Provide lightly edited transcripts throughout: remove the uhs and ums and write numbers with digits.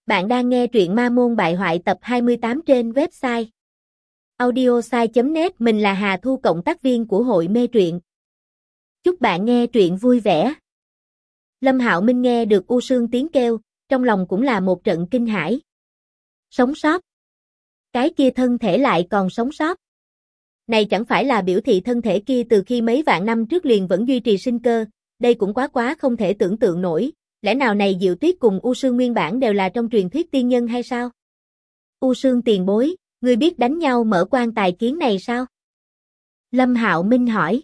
Bạn đang nghe truyện Ma Môn Bại Hoại tập 28 trên website audiosai.net. Mình là Hà Thu, cộng tác viên của hội mê truyện. Chúc bạn nghe truyện vui vẻ. Lâm Hạo Minh nghe được U Sương tiếng kêu, trong lòng cũng là một trận kinh hãi. Sống sót? Cái kia thân thể lại còn sống sót? Này chẳng phải là biểu thị thân thể kia từ khi mấy vạn năm trước liền vẫn duy trì sinh cơ, đây cũng quá không thể tưởng tượng nổi. Lẽ nào này Diệu Tuyết cùng U Sương nguyên bản đều là trong truyền thuyết tiên nhân hay sao? U Sương tiền bối, ngươi biết đánh nhau mở quan tài kiến này sao? Lâm Hạo Minh hỏi.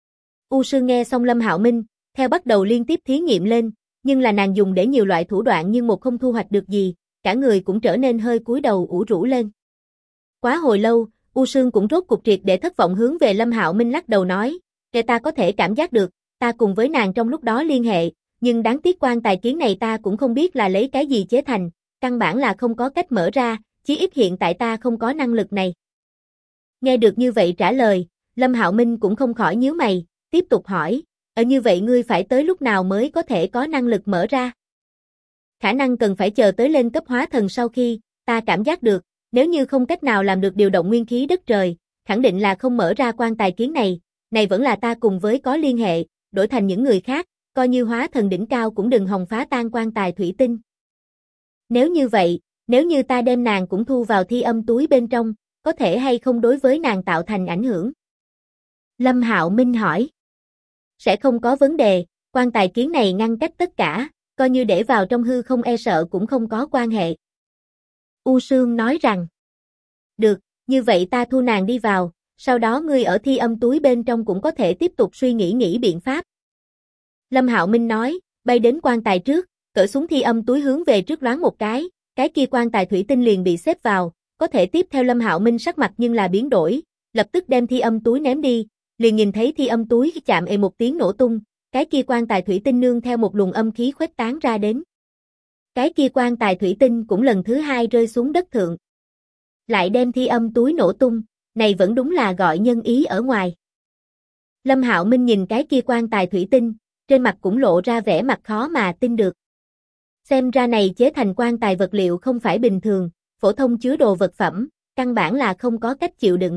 U Sương nghe xong Lâm Hạo Minh, theo bắt đầu liên tiếp thí nghiệm lên, nhưng là nàng dùng để nhiều loại thủ đoạn nhưng một không thu hoạch được gì, cả người cũng trở nên hơi cúi đầu ủ rũ lên. Quá hồi lâu, U Sương cũng rốt cục triệt để thất vọng hướng về Lâm Hạo Minh lắc đầu nói, kể ta có thể cảm giác được, ta cùng với nàng trong lúc đó liên hệ. Nhưng đáng tiếc quan tài kiến này ta cũng không biết là lấy cái gì chế thành, căn bản là không có cách mở ra, chí ít hiện tại ta không có năng lực này. Nghe được như vậy trả lời, Lâm Hạo Minh cũng không khỏi nhíu mày, tiếp tục hỏi, như vậy ngươi phải tới lúc nào mới có thể có năng lực mở ra? Khả năng cần phải chờ tới lên cấp hóa thần sau khi, ta cảm giác được, nếu như không cách nào làm được điều động nguyên khí đất trời, khẳng định là không mở ra quan tài kiến này vẫn là ta cùng với có liên hệ, đổi thành những người khác. Coi như hóa thần đỉnh cao cũng đừng hòng phá tan quan tài thủy tinh. Nếu như vậy, nếu như ta đem nàng cũng thu vào thi âm túi bên trong, có thể hay không đối với nàng tạo thành ảnh hưởng? Lâm Hạo Minh hỏi. Sẽ không có vấn đề, quan tài kiến này ngăn cách tất cả, coi như để vào trong hư không e sợ cũng không có quan hệ. U Sương nói rằng. Được, như vậy ta thu nàng đi vào, sau đó ngươi ở thi âm túi bên trong cũng có thể tiếp tục suy nghĩ biện pháp. Lâm Hạo Minh nói, bay đến quan tài trước, cởi xuống thi âm túi hướng về trước loáng một cái kia quan tài thủy tinh liền bị xếp vào, có thể tiếp theo Lâm Hạo Minh sắc mặt nhưng là biến đổi, lập tức đem thi âm túi ném đi, liền nhìn thấy thi âm túi chạm một tiếng nổ tung, cái kia quan tài thủy tinh nương theo một luồng âm khí khuếch tán ra đến. Cái kia quan tài thủy tinh cũng lần thứ hai rơi xuống đất thượng. Lại đem thi âm túi nổ tung, này vẫn đúng là gọi nhân ý ở ngoài. Lâm Hạo Minh nhìn cái kia quan tài thủy tinh, trên mặt cũng lộ ra vẻ mặt khó mà tin được. Xem ra này chế thành quan tài vật liệu không phải bình thường, phổ thông chứa đồ vật phẩm, căn bản là không có cách chịu đựng.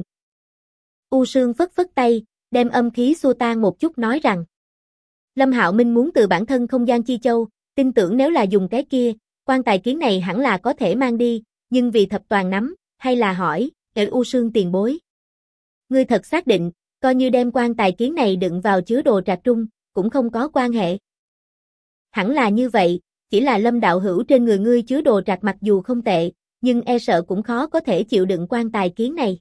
U Sương phất phất tay, đem âm khí xua tan một chút nói rằng. Lâm Hạo Minh muốn từ bản thân không gian chi châu, tin tưởng nếu là dùng cái kia, quan tài kiến này hẳn là có thể mang đi, nhưng vì thập toàn nắm, hay là hỏi, U Sương tiền bối. Ngươi thật xác định, coi như đem quan tài kiến này đựng vào chứa đồ trạc trung, cũng không có quan hệ. Hẳn là như vậy, chỉ là Lâm đạo hữu trên người ngươi chứa đồ trạc mặc dù không tệ, nhưng e sợ cũng khó có thể chịu đựng quan tài kiến này.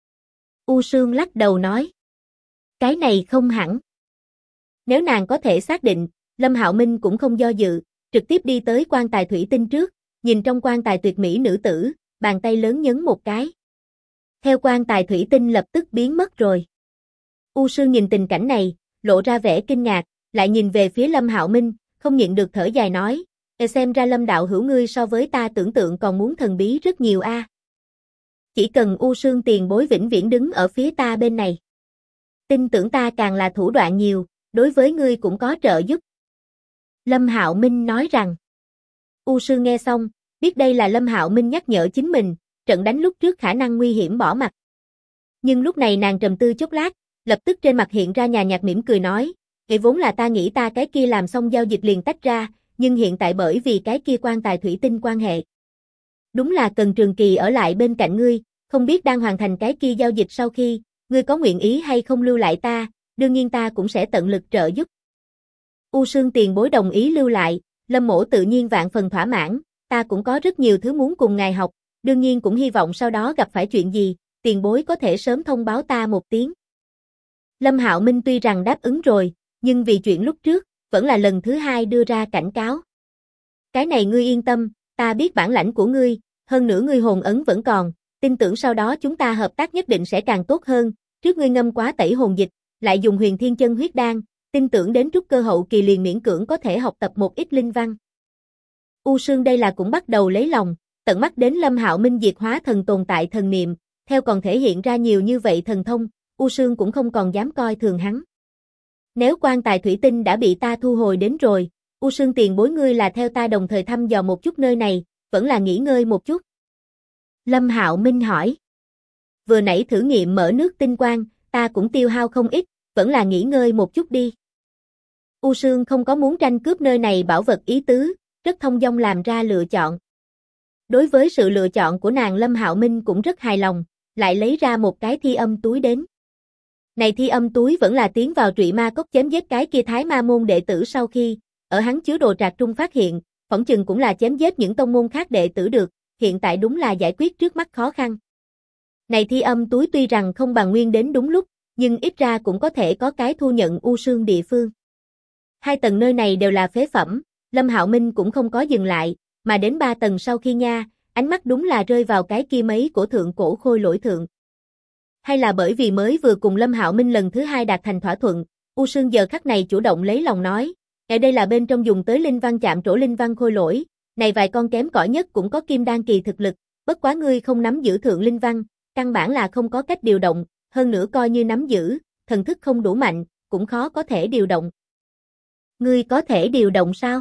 U Sương lắc đầu nói. Cái này không hẳn. Nếu nàng có thể xác định, Lâm Hạo Minh cũng không do dự, trực tiếp đi tới quan tài thủy tinh trước, nhìn trong quan tài tuyệt mỹ nữ tử, bàn tay lớn nhấn một cái. Theo quan tài thủy tinh lập tức biến mất rồi. U Sương nhìn tình cảnh này, lộ ra vẻ kinh ngạc, lại nhìn về phía Lâm Hạo Minh, không nhịn được thở dài nói, xem ra Lâm đạo hữu ngươi so với ta tưởng tượng còn muốn thần bí rất nhiều a. Chỉ cần U Sương tiền bối vĩnh viễn đứng ở phía ta bên này. Tin tưởng ta càng là thủ đoạn nhiều, đối với ngươi cũng có trợ giúp. Lâm Hạo Minh nói rằng. U Sương nghe xong, biết đây là Lâm Hạo Minh nhắc nhở chính mình, trận đánh lúc trước khả năng nguy hiểm bỏ mặt. Nhưng lúc này nàng trầm tư chốc lát, lập tức trên mặt hiện ra nhàn nhạt mỉm cười nói, vốn là ta nghĩ ta cái kia làm xong giao dịch liền tách ra, nhưng hiện tại bởi vì cái kia quan tài thủy tinh quan hệ. Đúng là cần trường kỳ ở lại bên cạnh ngươi, không biết đang hoàn thành cái kia giao dịch sau khi, ngươi có nguyện ý hay không lưu lại ta, đương nhiên ta cũng sẽ tận lực trợ giúp. U Sương tiền bối đồng ý lưu lại, Lâm mỗ tự nhiên vạn phần thỏa mãn, ta cũng có rất nhiều thứ muốn cùng ngài học, đương nhiên cũng hy vọng sau đó gặp phải chuyện gì, tiền bối có thể sớm thông báo ta một tiếng. Lâm Hạo Minh tuy rằng đáp ứng rồi, nhưng vì chuyện lúc trước, vẫn là lần thứ hai đưa ra cảnh cáo. Cái này ngươi yên tâm, ta biết bản lãnh của ngươi, hơn nữa ngươi hồn ấn vẫn còn, tin tưởng sau đó chúng ta hợp tác nhất định sẽ càng tốt hơn, trước ngươi ngâm quá tẩy hồn dịch, lại dùng huyền thiên chân huyết đan, tin tưởng đến trúc cơ hậu kỳ liền miễn cưỡng có thể học tập một ít linh văn. U Sương đây là cũng bắt đầu lấy lòng, tận mắt đến Lâm Hạo Minh diệt hóa thần tồn tại thần niệm, theo còn thể hiện ra nhiều như vậy thần thông, U Sương cũng không còn dám coi thường hắn. Nếu quan tài thủy tinh đã bị ta thu hồi đến rồi, U Sương tiền bối ngươi là theo ta đồng thời thăm dò một chút nơi này, vẫn là nghỉ ngơi một chút? Lâm Hạo Minh hỏi. Vừa nãy thử nghiệm mở nước tinh quang, ta cũng tiêu hao không ít, vẫn là nghỉ ngơi một chút đi. U Sương không có muốn tranh cướp nơi này bảo vật ý tứ, rất thông dong làm ra lựa chọn. Đối với sự lựa chọn của nàng Lâm Hạo Minh cũng rất hài lòng, lại lấy ra một cái thi âm túi đến. Này thi âm túi vẫn là tiến vào Trụy Ma Cốc chém giết cái kia Thái Ma môn đệ tử sau khi, ở hắn chứa đồ trạc trung phát hiện, phỏng chừng cũng là chém giết những tông môn khác đệ tử được, hiện tại đúng là giải quyết trước mắt khó khăn. Này thi âm túi tuy rằng không bằng nguyên đến đúng lúc, nhưng ít ra cũng có thể có cái thu nhận U Sương địa phương. 2 tầng nơi này đều là phế phẩm, Lâm Hạo Minh cũng không có dừng lại, mà đến 3 tầng sau khi nha, ánh mắt đúng là rơi vào cái kia mấy của thượng cổ khôi lỗi thượng. Hay là bởi vì mới vừa cùng Lâm Hạo Minh lần thứ 2 đạt thành thỏa thuận, U Sương giờ khắc này chủ động lấy lòng nói, ở đây là bên trong dùng tới linh văn chạm trổ linh văn khôi lỗi, này vài con kém cỏi nhất cũng có kim đan kỳ thực lực, bất quá ngươi không nắm giữ thượng linh văn, căn bản là không có cách điều động, hơn nữa coi như nắm giữ, thần thức không đủ mạnh, cũng khó có thể điều động. Ngươi có thể điều động sao?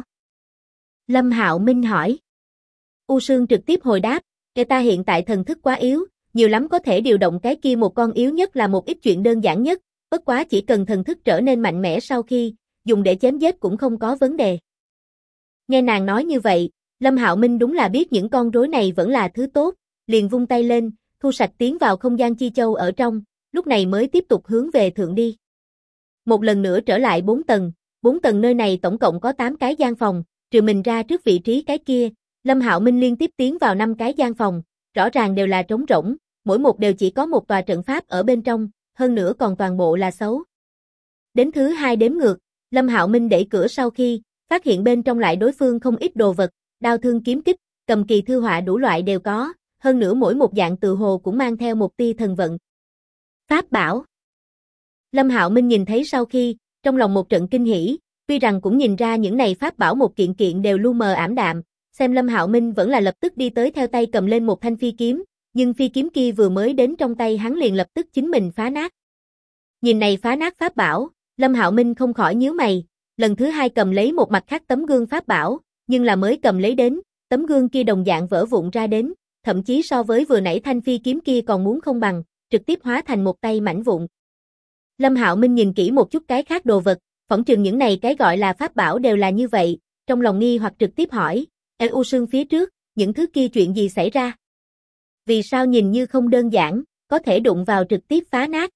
Lâm Hạo Minh hỏi. U Sương trực tiếp hồi đáp, kể ta hiện tại thần thức quá yếu, nhiều lắm có thể điều động cái kia một con yếu nhất là một ít chuyện đơn giản nhất, bất quá chỉ cần thần thức trở nên mạnh mẽ sau khi, dùng để chém giết cũng không có vấn đề. Nghe nàng nói như vậy, Lâm Hạo Minh đúng là biết những con rối này vẫn là thứ tốt, liền vung tay lên, thu sạch tiến vào không gian chi châu ở trong, lúc này mới tiếp tục hướng về thượng đi. Một lần nữa trở lại 4 tầng nơi này tổng cộng có 8 cái gian phòng, trừ mình ra trước vị trí cái kia, Lâm Hạo Minh liên tiếp tiến vào 5 cái gian phòng, rõ ràng đều là trống rỗng, mỗi một đều chỉ có một tòa trận pháp ở bên trong, hơn nữa còn toàn bộ là xấu. Đến thứ 2 đếm ngược, Lâm Hạo Minh đẩy cửa sau khi, phát hiện bên trong lại đối phương không ít đồ vật, đao thương kiếm kích, cầm kỳ thư họa đủ loại đều có, hơn nữa mỗi một dạng tự hồ cũng mang theo một tia thần vận. Pháp bảo. Lâm Hạo Minh nhìn thấy sau khi, trong lòng một trận kinh hỉ, tuy rằng cũng nhìn ra những này pháp bảo một kiện kiện đều lu mờ ảm đạm, xem Lâm Hạo Minh vẫn là lập tức đi tới theo tay cầm lên một thanh phi kiếm, nhưng phi kiếm kia vừa mới đến trong tay hắn liền lập tức chính mình phá nát. Nhìn này phá nát pháp bảo, Lâm Hạo Minh không khỏi nhíu mày, lần thứ 2 cầm lấy một mặt khác tấm gương pháp bảo, nhưng là mới cầm lấy đến, tấm gương kia đồng dạng vỡ vụn ra đến, thậm chí so với vừa nãy thanh phi kiếm kia còn muốn không bằng, trực tiếp hóa thành một tay mảnh vụn. Lâm Hạo Minh nhìn kỹ một chút cái khác đồ vật, phỏng chừng những này cái gọi là pháp bảo đều là như vậy, trong lòng nghi hoặc trực tiếp hỏi, U Sương phía trước, những thứ kia chuyện gì xảy ra? Vì sao nhìn như không đơn giản, có thể đụng vào trực tiếp phá nát?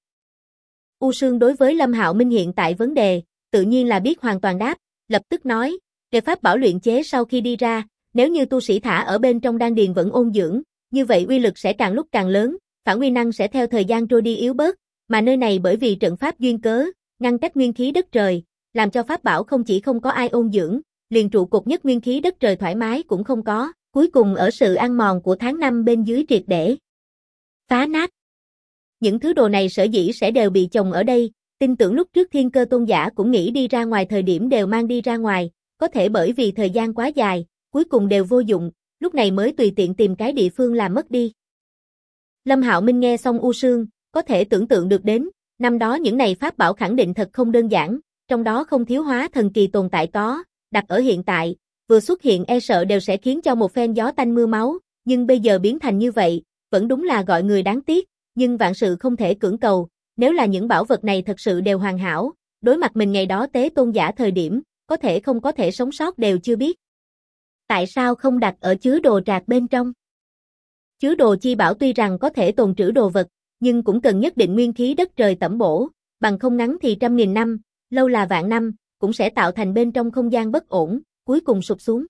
U Sương đối với Lâm Hạo Minh hiện tại vấn đề, tự nhiên là biết hoàn toàn đáp, lập tức nói, về pháp bảo luyện chế sau khi đi ra, nếu như tu sĩ thả ở bên trong đan điền vẫn ôn dưỡng, như vậy uy lực sẽ càng lúc càng lớn, phản uy năng sẽ theo thời gian trôi đi yếu bớt, mà nơi này bởi vì trận pháp duyên cớ, ngăn cách nguyên khí đất trời, làm cho pháp bảo không chỉ không có ai ôn dưỡng, liền trụ cột nhất nguyên khí đất trời thoải mái cũng không có, cuối cùng ở sự ăn mòn của tháng năm bên dưới triệt để phá nát. Những thứ đồ này sở dĩ sẽ đều bị chồng ở đây, tin tưởng lúc trước Thiên Cơ Tôn giả cũng nghĩ đi ra ngoài thời điểm đều mang đi ra ngoài, có thể bởi vì thời gian quá dài, cuối cùng đều vô dụng, lúc này mới tùy tiện tìm cái địa phương làm mất đi. Lâm Hạo Minh nghe xong U Sương, có thể tưởng tượng được đến, năm đó những này pháp bảo khẳng định thật không đơn giản, trong đó không thiếu hóa thần kỳ tồn tại có, đặt ở hiện tại, vừa xuất hiện e sợ đều sẽ khiến cho một phen gió tanh mưa máu, nhưng bây giờ biến thành như vậy, vẫn đúng là gọi người đáng tiếc, nhưng vạn sự không thể cưỡng cầu, nếu là những bảo vật này thật sự đều hoàn hảo, đối mặt mình ngày đó tế tôn giả thời điểm, có thể không có thể sống sót đều chưa biết. Tại sao không đặt ở chứa đồ trạc bên trong? Chứa đồ chi bảo tuy rằng có thể tồn trữ đồ vật, nhưng cũng cần nhất định nguyên khí đất trời tẩm bổ, bằng không ngắn thì 100.000 năm, lâu là vạn năm, cũng sẽ tạo thành bên trong không gian bất ổn, cuối cùng sụp xuống.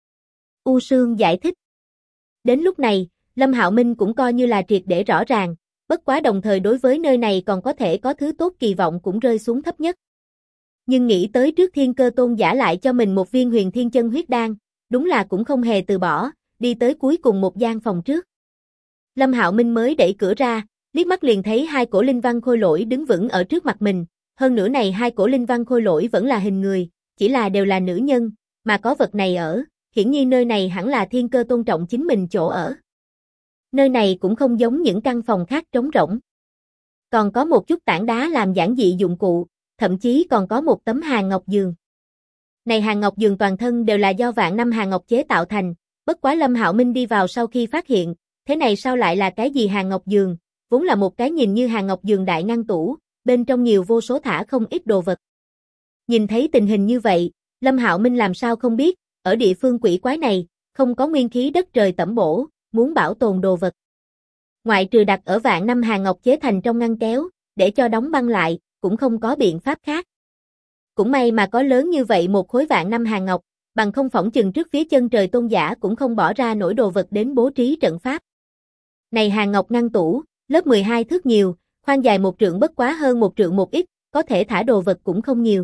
U Sương giải thích. Đến lúc này, Lâm Hạo Minh cũng coi như là triệt để rõ ràng, bất quá đồng thời đối với nơi này còn có thể có thứ tốt kỳ vọng cũng rơi xuống thấp nhất. Nhưng nghĩ tới trước Thiên Cơ Tôn giả lại cho mình một viên huyền thiên chân huyết đan, đúng là cũng không hề từ bỏ, đi tới cuối cùng một gian phòng trước. Lâm Hạo Minh mới đẩy cửa ra, liếc mắt liền thấy 2 cổ linh văn khôi lỗi đứng vững ở trước mặt mình, hơn nữa này 2 cổ linh văn khôi lỗi vẫn là hình người, chỉ là đều là nữ nhân, mà có vật này ở, hiển nhiên nơi này hẳn là Thiên Cơ tôn trọng chính mình chỗ ở. Nơi này cũng không giống những căn phòng khác trống rỗng. Còn có một chút tảng đá làm giản dị dụng cụ, thậm chí còn có một tấm hàng ngọc giường. Này hàng ngọc giường toàn thân đều là do vạn năm hàng ngọc chế tạo thành, Bất quá Lâm Hạo Minh đi vào sau khi phát hiện, thế này sao lại là cái gì hàng ngọc giường, vốn là một cái nhìn như hàng ngọc giường đại ngăn tủ, bên trong nhiều vô số thả không ít đồ vật. Nhìn thấy tình hình như vậy, Lâm Hạo Minh làm sao không biết, ở địa phương quỷ quái này, không có nguyên khí đất trời tẩm bổ, muốn bảo tồn đồ vật. Ngoại trừ đặt ở vạn năm hàng ngọc chế thành trong ngăn kéo, để cho đóng băng lại, cũng không có biện pháp khác. Cũng may mà có lớn như vậy một khối vạn năm hàng ngọc, bằng không phỏng chừng trước phía chân trời tôn giả cũng không bỏ ra nổi đồ vật đến bố trí trận pháp. Này hàng ngọc ngăn tủ, lớp 12 thước nhiều, khoan dài 1 trượng bất quá hơn 1 trượng một ít, có thể thả đồ vật cũng không nhiều.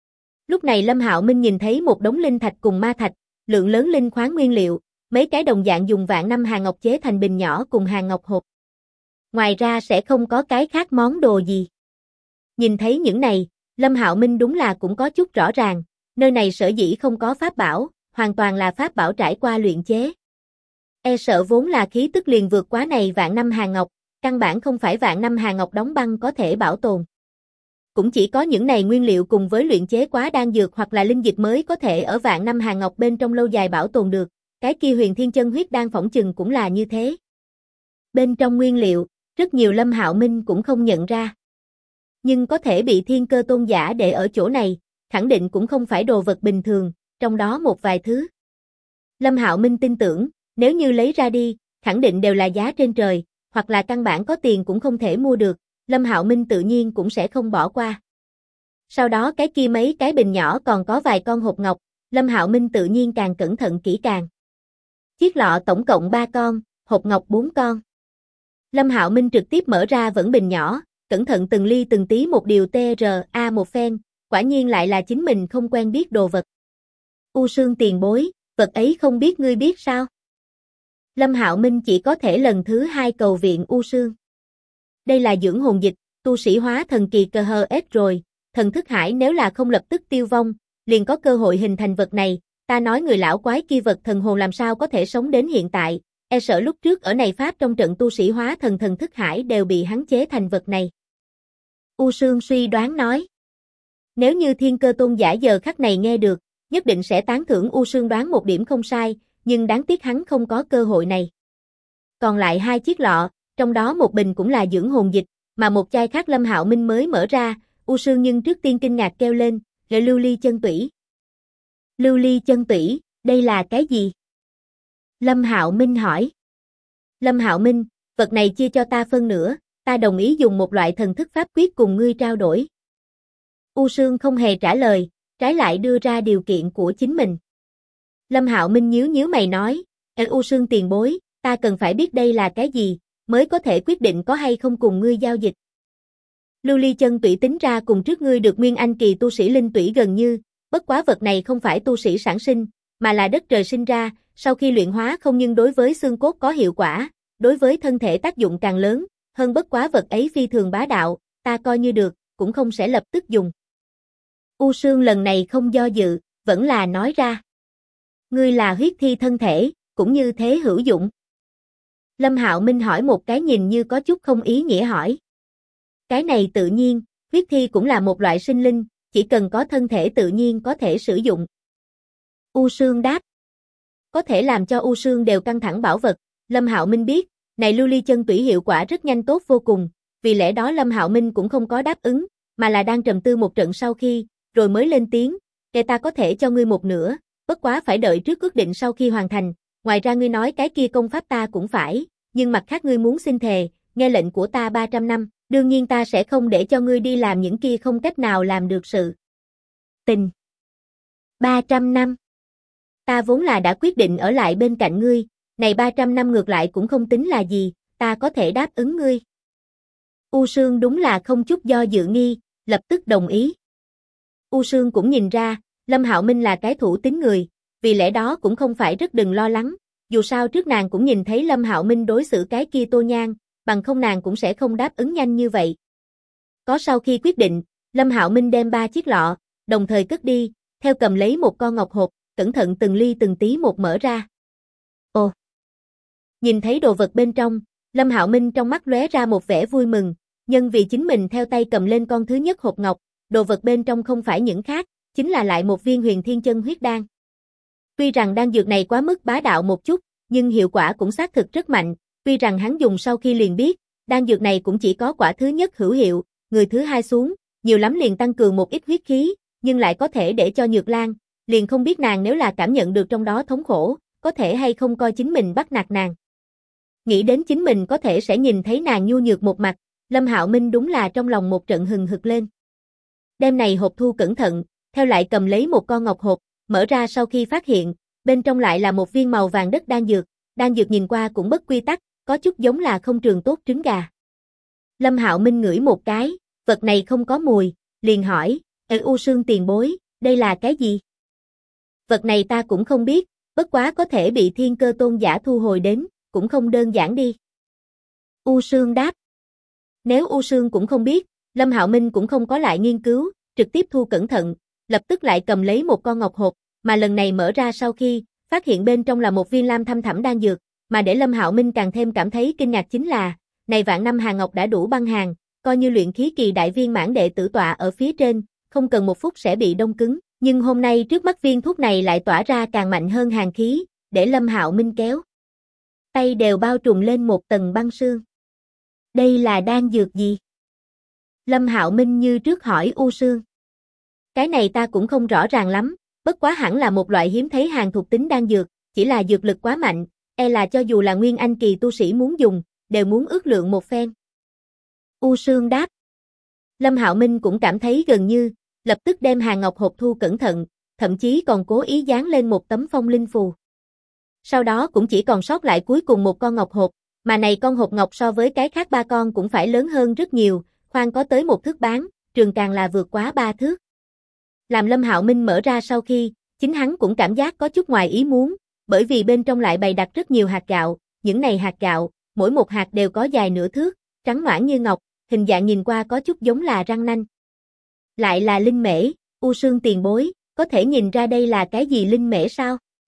Lúc này Lâm Hạo Minh nhìn thấy một đống linh thạch cùng ma thạch, lượng lớn linh khoáng nguyên liệu, mấy cái đồng dạng dùng vạn năm hàng ngọc chế thành bình nhỏ cùng hàng ngọc hộp. Ngoài ra sẽ không có cái khác món đồ gì. Nhìn thấy những này, Lâm Hạo Minh đúng là cũng có chút rõ ràng, nơi này sở dĩ không có pháp bảo, hoàn toàn là pháp bảo trải qua luyện chế. E sợ vốn là khí tức liền vượt quá này vạn năm hàng ngọc, căn bản không phải vạn năm hàng ngọc đóng băng có thể bảo tồn. Cũng chỉ có những này nguyên liệu cùng với luyện chế quá đan dược hoặc là linh dịch mới có thể ở vạn năm hàng ngọc bên trong lâu dài bảo tồn được, cái kia huyền thiên chân huyết đan phỏng chừng cũng là như thế. Bên trong nguyên liệu, rất nhiều Lâm Hạo Minh cũng không nhận ra. Nhưng có thể bị thiên cơ tôn giả để ở chỗ này, khẳng định cũng không phải đồ vật bình thường, trong đó một vài thứ. Lâm Hạo Minh tin tưởng, nếu như lấy ra đi, khẳng định đều là giá trên trời, hoặc là căn bản có tiền cũng không thể mua được, Lâm Hạo Minh tự nhiên cũng sẽ không bỏ qua. Sau đó cái kia mấy cái bình nhỏ còn có vài con hộp ngọc, Lâm Hạo Minh tự nhiên càng cẩn thận kỹ càng. Chiếc lọ tổng cộng 3 con, hộp ngọc 4 con. Lâm Hạo Minh trực tiếp mở ra vẫn bình nhỏ, cẩn thận từng ly từng tí một điều TRA một phen, quả nhiên lại là chính mình không quen biết đồ vật. U Sương tiền bối, vật ấy không biết ngươi biết sao? Lâm Hạo Minh chỉ có thể lần thứ 2 cầu viện U Sương. Đây là dưỡng hồn dịch, tu sĩ hóa thần kỳ cơ hờ ết rồi, thần thức hải nếu là không lập tức tiêu vong, liền có cơ hội hình thành vật này, ta nói người lão quái kia vật thần hồn làm sao có thể sống đến hiện tại, e sợ lúc trước ở này pháp trong trận tu sĩ hóa thần thần thức hải đều bị hắn chế thành vật này. U Sương suy đoán nói. Nếu như thiên cơ tôn giả giờ khắc này nghe được, nhất định sẽ tán thưởng U Sương đoán một điểm không sai, nhưng đáng tiếc hắn không có cơ hội này. Còn lại 2 chiếc lọ, trong đó một bình cũng là dưỡng hồn dịch, mà một chai khác Lâm Hạo Minh mới mở ra, U Sương nhưng trước tiên kinh ngạc kêu lên, lưu ly chân tủy. Lưu ly chân tủy, đây là cái gì? Lâm Hạo Minh hỏi. Lâm Hạo Minh, vật này chia cho ta phân nửa, ta đồng ý dùng một loại thần thức pháp quyết cùng ngươi trao đổi. U Sương không hề trả lời, trái lại đưa ra điều kiện của chính mình. Lâm Hạo Minh nhíu nhíu mày nói, U Sương tiền bối, ta cần phải biết đây là cái gì, mới có thể quyết định có hay không cùng ngươi giao dịch. Lưu ly chân tủy tính ra cùng trước ngươi được nguyên anh kỳ tu sĩ linh tủy gần như, bất quá vật này không phải tu sĩ sản sinh, mà là đất trời sinh ra, sau khi luyện hóa không nhưng đối với xương cốt có hiệu quả, đối với thân thể tác dụng càng lớn, hơn bất quá vật ấy phi thường bá đạo, ta coi như được, cũng không sẽ lập tức dùng. U Sương lần này không do dự, vẫn là nói ra. Ngươi là huyết thi thân thể, cũng như thế hữu dụng. Lâm Hạo Minh hỏi một cái nhìn như có chút không ý nghĩa hỏi. Cái này tự nhiên, huyết thi cũng là một loại sinh linh, chỉ cần có thân thể tự nhiên có thể sử dụng. U Sương đáp. Có thể làm cho U Sương đều căng thẳng bảo vật, Lâm Hạo Minh biết, này lưu ly chân tủy hiệu quả rất nhanh tốt vô cùng, vì lẽ đó Lâm Hạo Minh cũng không có đáp ứng, mà là đang trầm tư một trận sau khi, rồi mới lên tiếng, kể ta có thể cho ngươi một nửa, bất quá phải đợi trước ước định sau khi hoàn thành, ngoài ra ngươi nói cái kia công pháp ta cũng phải, nhưng mặt khác ngươi muốn xin thề, nghe lệnh của ta 300 năm, đương nhiên ta sẽ không để cho ngươi đi làm những kia không cách nào làm được sự tình. 300 năm. Ta vốn là đã quyết định ở lại bên cạnh ngươi, này 300 năm ngược lại cũng không tính là gì, ta có thể đáp ứng ngươi. U Sương đúng là không chút do dự nghi, lập tức đồng ý. U Sương cũng nhìn ra, Lâm Hạo Minh là cái thủ tín người, vì lẽ đó cũng không phải rất đừng lo lắng, dù sao trước nàng cũng nhìn thấy Lâm Hạo Minh đối xử cái kia Tô Nhan, bằng không nàng cũng sẽ không đáp ứng nhanh như vậy. Có sau khi quyết định, Lâm Hạo Minh đem 3 chiếc lọ, đồng thời cất đi, theo cầm lấy một con ngọc hộp, cẩn thận từng ly từng tí một mở ra. Ồ! Nhìn thấy đồ vật bên trong, Lâm Hạo Minh trong mắt lóe ra một vẻ vui mừng, nhân vì chính mình theo tay cầm lên con thứ nhất hộp ngọc, đồ vật bên trong không phải những khác, chính là lại một viên huyền thiên chân huyết đan. Tuy rằng đan dược này quá mức bá đạo một chút, nhưng hiệu quả cũng xác thực rất mạnh, tuy rằng hắn dùng sau khi liền biết, đan dược này cũng chỉ có quả thứ nhất hữu hiệu, người thứ hai xuống, nhiều lắm liền tăng cường một ít huyết khí, nhưng lại có thể để cho Nhược Lan, liền không biết nàng nếu là cảm nhận được trong đó thống khổ, có thể hay không coi chính mình bắt nạt nàng. Nghĩ đến chính mình có thể sẽ nhìn thấy nàng nhu nhược một mặt, Lâm Hạo Minh đúng là trong lòng một trận hừng hực lên. Đêm này hộp thu cẩn thận, theo lại cầm lấy một con ngọc hộp, mở ra sau khi phát hiện, bên trong lại là một viên màu vàng đất đan dược nhìn qua cũng bất quy tắc, có chút giống là không trường tốt trứng gà. Lâm Hạo Minh ngửi một cái, vật này không có mùi, liền hỏi, U Sương tiền bối, đây là cái gì? Vật này ta cũng không biết, bất quá có thể bị Thiên Cơ tôn giả thu hồi đến, cũng không đơn giản đi. U Sương đáp. Nếu U Sương cũng không biết, Lâm Hạo Minh cũng không có lại nghiên cứu, trực tiếp thu cẩn thận, lập tức lại cầm lấy một con ngọc hộp, mà lần này mở ra sau khi, phát hiện bên trong là một viên lam thâm thẳm đan dược, mà để Lâm Hạo Minh càng thêm cảm thấy kinh ngạc chính là, này vạn năm hàng ngọc đã đủ băng hàng, coi như luyện khí kỳ đại viên mãn đệ tử tọa ở phía trên, không cần một phút sẽ bị đông cứng, nhưng hôm nay trước mắt viên thuốc này lại tỏa ra càng mạnh hơn hàn khí, để Lâm Hạo Minh kéo tay đều bao trùm lên một tầng băng sương. Đây là đan dược gì? Lâm Hạo Minh như trước hỏi U Sương. Cái này ta cũng không rõ ràng lắm, bất quá hẳn là một loại hiếm thấy hàn thuộc tính đan dược, chỉ là dược lực quá mạnh, là cho dù là nguyên anh kỳ tu sĩ muốn dùng, đều muốn ước lượng một phen. U Sương đáp. Lâm Hạo Minh cũng cảm thấy gần như, lập tức đem hàng ngọc hộp thu cẩn thận, thậm chí còn cố ý dán lên một tấm phong linh phù. Sau đó cũng chỉ còn sót lại cuối cùng một con ngọc hộp, mà này con hộp ngọc so với cái khác ba con cũng phải lớn hơn rất nhiều, khoan có tới 1 thước bán, trường càng là vượt quá 3 thước. Làm Lâm Hạo Minh mở ra sau khi, chính hắn cũng cảm giác có chút ngoài ý muốn, bởi vì bên trong lại bày đặt rất nhiều hạt gạo, những này hạt gạo, mỗi một hạt đều có dài nửa thước, trắng nõn như ngọc, hình dạng nhìn qua có chút giống là răng nanh. Lại là linh mễ, U Sương tiền bối, có thể nhìn ra đây là cái gì linh mễ sao?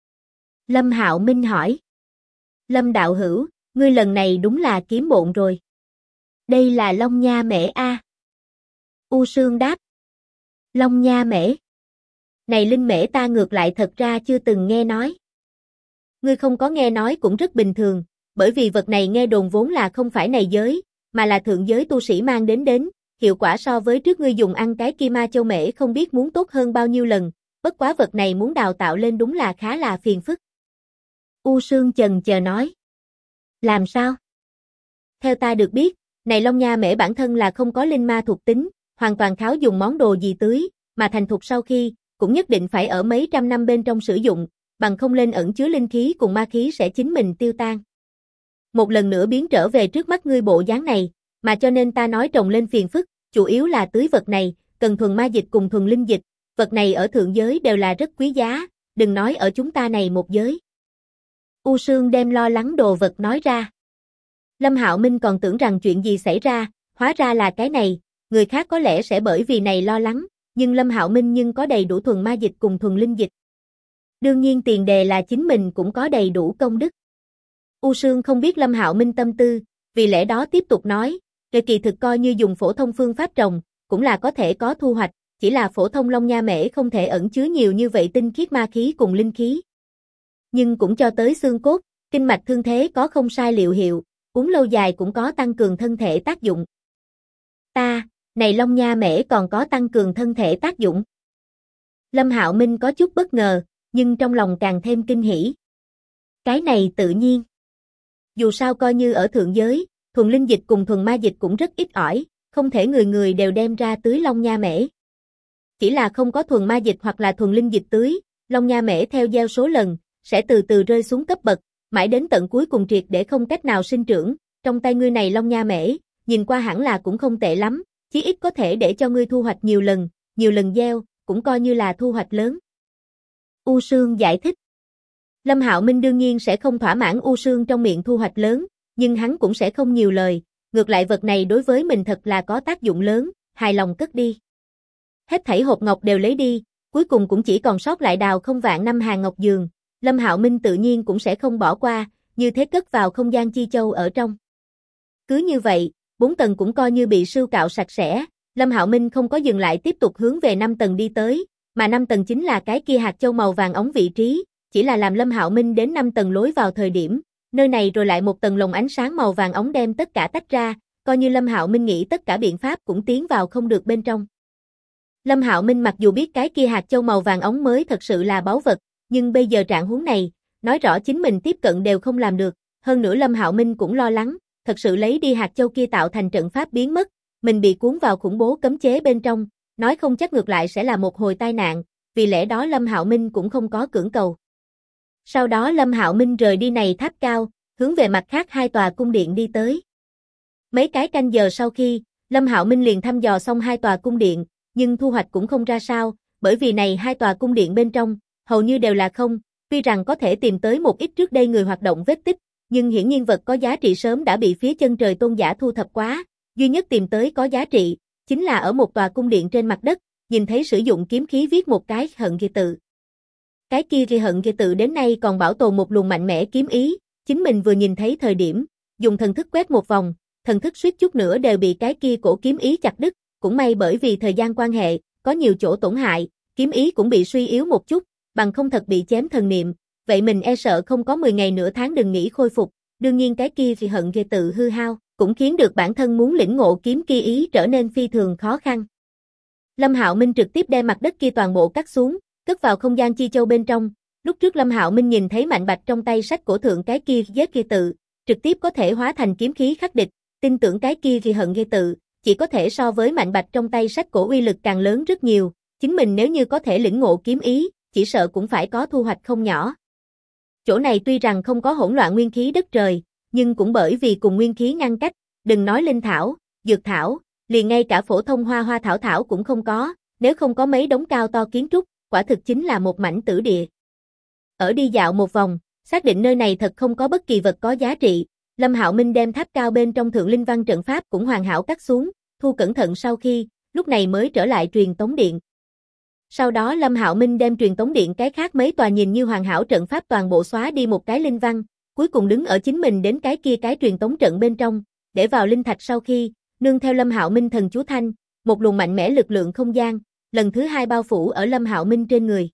Lâm Hạo Minh hỏi. Lâm đạo hữu, ngươi lần này đúng là kiếm bộn rồi. Đây là Long Nha mễ a. U Sương đáp. Long Nha mễ. Này linh mễ ta ngược lại thật ra chưa từng nghe nói. Ngươi không có nghe nói cũng rất bình thường, bởi vì vật này nghe đồn vốn là không phải này giới, mà là thượng giới tu sĩ mang đến, hiệu quả so với trước ngươi dùng ăn cái Kim Ma Châu mễ không biết muốn tốt hơn bao nhiêu lần, bất quá vật này muốn đào tạo lên đúng là khá là phiền phức. U Sương chần chờ nói. Làm sao? Theo ta được biết, này Long Nha mễ bản thân là không có linh ma thuộc tính, hoàn toàn kháo dùng món đồ gì tưới, mà thành thục sau khi, cũng nhất định phải ở mấy trăm năm bên trong sử dụng, bằng không lên ẩn chứa linh khí cùng ma khí sẽ chính mình tiêu tan. Một lần nữa biến trở về trước mắt ngươi bộ dáng này, mà cho nên ta nói trồng lên phiền phức, chủ yếu là tưới vật này, cần thuần ma dịch cùng thuần linh dịch, vật này ở thượng giới đều là rất quý giá, đừng nói ở chúng ta này một giới. U Sương đem lo lắng đồ vật nói ra. Lâm Hạo Minh còn tưởng rằng chuyện gì xảy ra, hóa ra là cái này, người khác có lẽ sẽ bởi vì này lo lắng, nhưng Lâm Hạo Minh nhưng có đầy đủ thuần ma dịch cùng thuần linh dịch. Đương nhiên tiền đề là chính mình cũng có đầy đủ công đức. U Sương không biết Lâm Hạo Minh tâm tư, vì lẽ đó tiếp tục nói, kỳ thực coi như dùng phổ thông phương pháp trồng, cũng là có thể có thu hoạch, chỉ là phổ thông Long Nha mễ không thể ẩn chứa nhiều như vậy tinh khiết ma khí cùng linh khí. Nhưng cũng cho tới xương cốt, kinh mạch thương thế có không sai liệu hiệu, uống lâu dài cũng có tăng cường thân thể tác dụng. Này Long Nha mễ còn có tăng cường thân thể tác dụng. Lâm Hạo Minh có chút bất ngờ, nhưng trong lòng càng thêm kinh hỉ. Cái này tự nhiên. Dù sao coi như ở thượng giới, thuần linh dịch cùng thuần ma dịch cũng rất ít ỏi, không thể người người đều đem ra tưới Long Nha mễ. Chỉ là không có thuần ma dịch hoặc là thuần linh dịch tưới, Long Nha mễ theo gieo số lần, sẽ từ từ rơi xuống cấp bậc, mãi đến tận cuối cùng triệt để không cách nào sinh trưởng. Trong tay ngươi này Long Nha mễ, nhìn qua hẳn là cũng không tệ lắm, chí ít có thể để cho ngươi thu hoạch nhiều lần gieo, cũng coi như là thu hoạch lớn. U Sương giải thích. Lâm Hạo Minh đương nhiên sẽ không thỏa mãn U Sương trong miệng thu hoạch lớn, nhưng hắn cũng sẽ không nhiều lời, ngược lại vật này đối với mình thật là có tác dụng lớn, hài lòng cất đi. Hết thảy hộp ngọc đều lấy đi, cuối cùng cũng chỉ còn sót lại đào không vạn năm hàng ngọc giường, Lâm Hạo Minh tự nhiên cũng sẽ không bỏ qua, như thế cất vào không gian chi châu ở trong. Cứ như vậy, 4 tầng cũng coi như bị sưu cạo sạch sẽ, Lâm Hạo Minh không có dừng lại tiếp tục hướng về 5 tầng đi tới, mà 5 tầng chính là cái kia hạt châu màu vàng óng vị trí, chỉ là làm Lâm Hạo Minh đến 5 tầng lối vào thời điểm, nơi này rồi lại một tầng lồng ánh sáng màu vàng óng đem tất cả tách ra, coi như Lâm Hạo Minh nghĩ tất cả biện pháp cũng tiến vào không được bên trong. Lâm Hạo Minh mặc dù biết cái kia hạt châu màu vàng óng mới thật sự là báu vật, nhưng bây giờ trạng huống này, nói rõ chính mình tiếp cận đều không làm được, hơn nữa Lâm Hạo Minh cũng lo lắng, thật sự lấy đi hạt châu kia tạo thành trận pháp biến mất, mình bị cuốn vào khủng bố cấm chế bên trong, nói không chắc ngược lại sẽ là một hồi tai nạn, vì lẽ đó Lâm Hạo Minh cũng không có cưỡng cầu. Sau đó Lâm Hạo Minh rời đi này tháp cao, hướng về mặt khác 2 tòa cung điện đi tới. Mấy cái canh giờ sau khi, Lâm Hạo Minh liền thăm dò xong 2 tòa cung điện, nhưng thu hoạch cũng không ra sao, bởi vì này 2 tòa cung điện bên trong, hầu như đều là không, tuy rằng có thể tìm tới một ít trước đây người hoạt động vết tích, nhưng hiển nhiên vật có giá trị sớm đã bị phía chân trời tôn giả thu thập quá, duy nhất tìm tới có giá trị, chính là ở một tòa cung điện trên mặt đất, nhìn thấy sử dụng kiếm khí viết một cái hận ghi tự. Cái kia ghi hận ghi tự đến nay còn bảo tồn một luồng mạnh mẽ kiếm ý, chính mình vừa nhìn thấy thời điểm, dùng thần thức quét một vòng, thần thức suýt chút nữa đều bị cái kia cổ kiếm ý chặt đứt, cũng may bởi vì thời gian quan hệ, có nhiều chỗ tổn hại, kiếm ý cũng bị suy yếu một chút, bằng không thật bị chém thần niệm, vậy mình e sợ không có 10 ngày nửa tháng đừng nghĩ khôi phục, đương nhiên cái kia vì hận ghê tự hư hao, cũng khiến được bản thân muốn lĩnh ngộ kiếm kia ý trở nên phi thường khó khăn. Lâm Hạo Minh trực tiếp đem mặt đất kia toàn bộ cắt xuống, cất vào không gian chi châu bên trong, lúc trước Lâm Hạo Minh nhìn thấy Mạnh Bạch trong tay sách cổ thượng cái kia vết kia tự, trực tiếp có thể hóa thành kiếm khí khắc địch, tin tưởng cái kia vì hận ghê tự, chỉ có thể so với Mạnh Bạch trong tay sách cổ uy lực càng lớn rất nhiều, chính mình nếu như có thể lĩnh ngộ kiếm ý, chỉ sợ cũng phải có thu hoạch không nhỏ. Chỗ này tuy rằng không có hỗn loạn nguyên khí đất trời, nhưng cũng bởi vì cùng nguyên khí ngăn cách, đừng nói linh thảo, dược thảo, liền ngay cả phổ thông hoa thảo thảo cũng không có, nếu không có mấy đống cao to kiến trúc, quả thực chính là một mảnh tử địa. Ở đi dạo một vòng, xác định nơi này thật không có bất kỳ vật có giá trị, Lâm Hạo Minh đem tháp cao bên trong thượng linh văn trận pháp cũng hoàn hảo cắt xuống, thu cẩn thận sau khi, lúc này mới trở lại truyền tống điện. Sau đó Lâm Hạo Minh đem truyền tống điện cái khác mấy tòa nhìn như hoàn hảo trận pháp toàn bộ xóa đi một cái linh văn, cuối cùng đứng ở chính mình đến cái kia cái truyền tống trận bên trong, để vào linh thạch sau khi, nương theo Lâm Hạo Minh thần chú thanh, một luồng mạnh mẽ lực lượng không gian, lần thứ 2 bao phủ ở Lâm Hạo Minh trên người.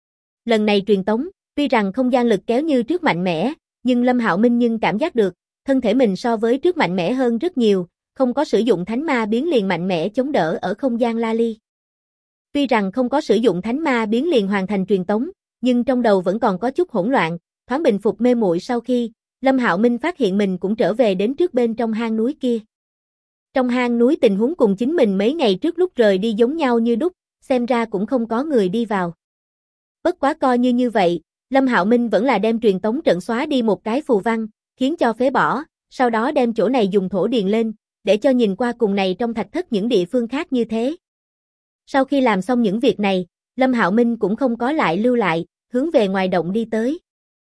Lần này truyền tống, tuy rằng không gian lực kéo như trước mạnh mẽ, nhưng Lâm Hạo Minh nhưng cảm giác được, thân thể mình so với trước mạnh mẽ hơn rất nhiều, không có sử dụng thánh ma biến liền mạnh mẽ chống đỡ ở không gian la ly. Tuy rằng không có sử dụng thánh ma biến liền hoàn thành truyền tống, nhưng trong đầu vẫn còn có chút hỗn loạn, thoáng bình phục mê muội sau khi, Lâm Hạo Minh phát hiện mình cũng trở về đến trước bên trong hang núi kia. Trong hang núi tình huống cùng chính mình mấy ngày trước lúc rời đi giống nhau như đúc, xem ra cũng không có người đi vào. Bất quá coi như vậy, Lâm Hạo Minh vẫn là đem truyền tống trận xóa đi một cái phù văn, khiến cho phế bỏ, sau đó đem chỗ này dùng thổ điền lên, để cho nhìn qua cùng này trong thạch thất những địa phương khác như thế. Sau khi làm xong những việc này, Lâm Hạo Minh cũng không có lại lưu lại, hướng về ngoài động đi tới.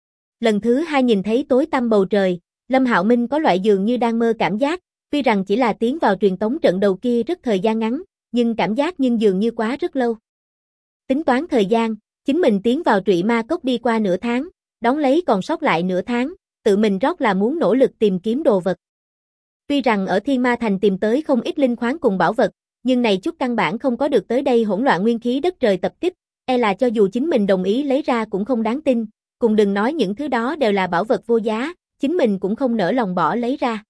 Lần thứ 2 nhìn thấy tối tăm bầu trời, Lâm Hạo Minh có loại dường như đang mơ cảm giác, tuy rằng chỉ là tiến vào truyền tống trận đầu kia rất thời gian ngắn, nhưng cảm giác nhưng dường như quá rất lâu. Tính toán thời gian, chính mình tiến vào Trụy Ma Cốc đi qua nửa tháng, đón lấy còn sót lại nửa tháng, tự mình rót là muốn nỗ lực tìm kiếm đồ vật. Tuy rằng ở Thiên Ma Thành tìm tới không ít linh khoáng cùng bảo vật, nhưng này chút căn bản không có được tới đây hỗn loạn nguyên khí đất trời tập kích, e là cho dù chính mình đồng ý lấy ra cũng không đáng tin, cùng đừng nói những thứ đó đều là bảo vật vô giá, chính mình cũng không nỡ lòng bỏ lấy ra.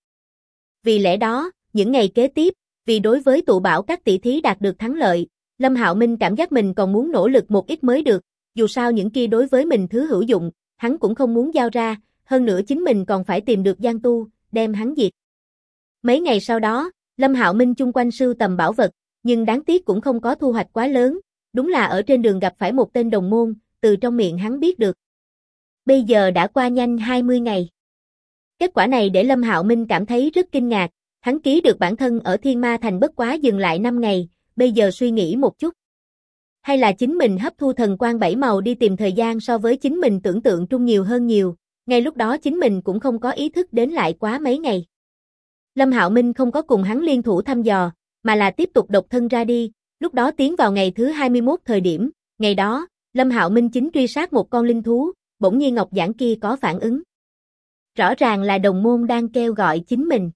Vì lẽ đó, những ngày kế tiếp, vì đối với tụ bảo các tỷ thí đạt được thắng lợi, Lâm Hạo Minh cảm giác mình còn muốn nỗ lực một ít mới được, dù sao những kia đối với mình thứ hữu dụng, hắn cũng không muốn giao ra, hơn nữa chính mình còn phải tìm được gian tu, đem hắn diệt. Mấy ngày sau đó, Lâm Hạo Minh chung quanh sưu tầm bảo vật, nhưng đáng tiếc cũng không có thu hoạch quá lớn, đúng là ở trên đường gặp phải một tên đồng môn, từ trong miệng hắn biết được. Bây giờ đã qua nhanh 20 ngày. Kết quả này để Lâm Hạo Minh cảm thấy rất kinh ngạc, hắn ký được bản thân ở Thiên Ma Thành bất quá dừng lại 5 ngày, bây giờ suy nghĩ một chút. Hay là chính mình hấp thu thần quang 7 màu đi tìm thời gian so với chính mình tưởng tượng trung nhiều hơn nhiều, ngay lúc đó chính mình cũng không có ý thức đến lại quá mấy ngày. Lâm Hạo Minh không có cùng hắn liên thủ thăm dò, mà là tiếp tục độc thân ra đi, lúc đó tiến vào ngày thứ 21 thời điểm, ngày đó, Lâm Hạo Minh chính truy sát một con linh thú, bỗng nhiên Ngọc Giản kia có phản ứng. Rõ ràng là đồng môn đang kêu gọi chính mình.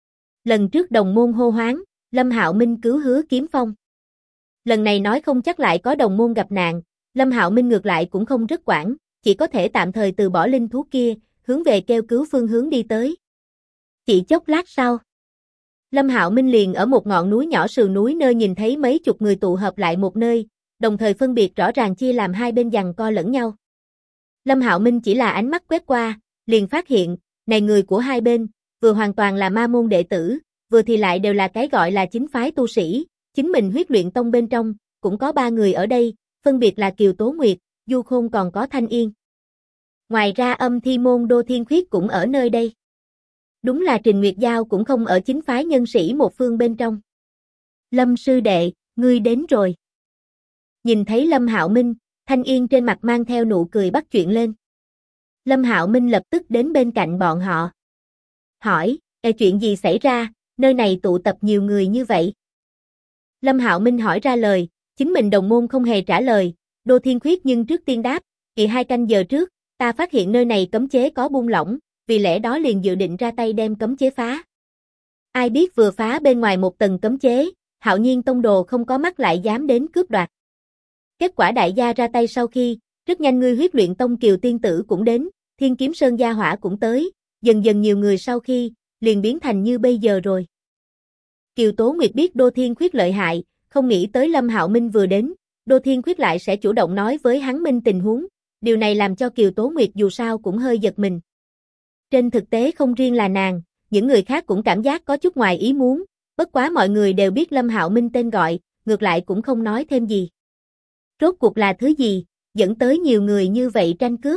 Lần trước đồng môn hô hoáng, Lâm Hạo Minh cứu Hứa Kiếm Phong. Lần này nói không chắc lại có đồng môn gặp nạn, Lâm Hạo Minh ngược lại cũng không rất quản, chỉ có thể tạm thời từ bỏ linh thú kia, hướng về kêu cứu phương hướng đi tới. Chỉ chốc lát sau, Lâm Hạo Minh liền ở một ngọn núi nhỏ sườn núi nơi nhìn thấy mấy chục người tụ hợp lại một nơi, đồng thời phân biệt rõ ràng chia làm hai bên giằng co lẫn nhau. Lâm Hạo Minh chỉ là ánh mắt quét qua, liền phát hiện, này người của hai bên, vừa hoàn toàn là ma môn đệ tử, vừa thì lại đều là cái gọi là chính phái tu sĩ, chính mình huyết luyện tông bên trong, cũng có 3 người ở đây, phân biệt là Kiều Tố Nguyệt, Du Khôn còn có Thanh Yên. Ngoài ra Âm Thi môn Đô Thiên Khuyết cũng ở nơi đây. Đúng là Trình Nguyệt Giao cũng không ở chính phái nhân sĩ một phương bên trong. Lâm sư đệ, ngươi đến rồi. Nhìn thấy Lâm Hạo Minh, Thanh Yên trên mặt mang theo nụ cười bắt chuyện lên. Lâm Hạo Minh lập tức đến bên cạnh bọn họ. Hỏi, chuyện gì xảy ra, nơi này tụ tập nhiều người như vậy? Lâm Hạo Minh hỏi ra lời, chính mình đồng môn không hề trả lời, Đô Thiên Khuyết nhưng trước tiên đáp, 2 canh giờ trước, ta phát hiện nơi này cấm chế có buông lỏng, vì lẽ đó liền dự định ra tay đem cấm chế phá. Ai biết vừa phá bên ngoài một tầng cấm chế, Hạo Nhiên tông đồ không có mắt lại dám đến cướp đoạt. Kết quả đại gia ra tay sau khi, rất nhanh ngươi huyết luyện tông Kiều tiên tử cũng đến, Thiên Kiếm Sơn gia hỏa cũng tới, dần dần nhiều người sau khi, liền biến thành như bây giờ rồi. Kiều Tố Nguyệt biết Đô Thiên Khuyết lợi hại, không nghĩ tới Lâm Hạo Minh vừa đến, Đô Thiên Khuyết lại sẽ chủ động nói với hắn Minh tình huống, điều này làm cho Kiều Tố Nguyệt dù sao cũng hơi giật mình. Trên thực tế không riêng là nàng, những người khác cũng cảm giác có chút ngoài ý muốn, bất quá mọi người đều biết Lâm Hạo Minh tên gọi, ngược lại cũng không nói thêm gì. Rốt cuộc là thứ gì, dẫn tới nhiều người như vậy tranh cướp?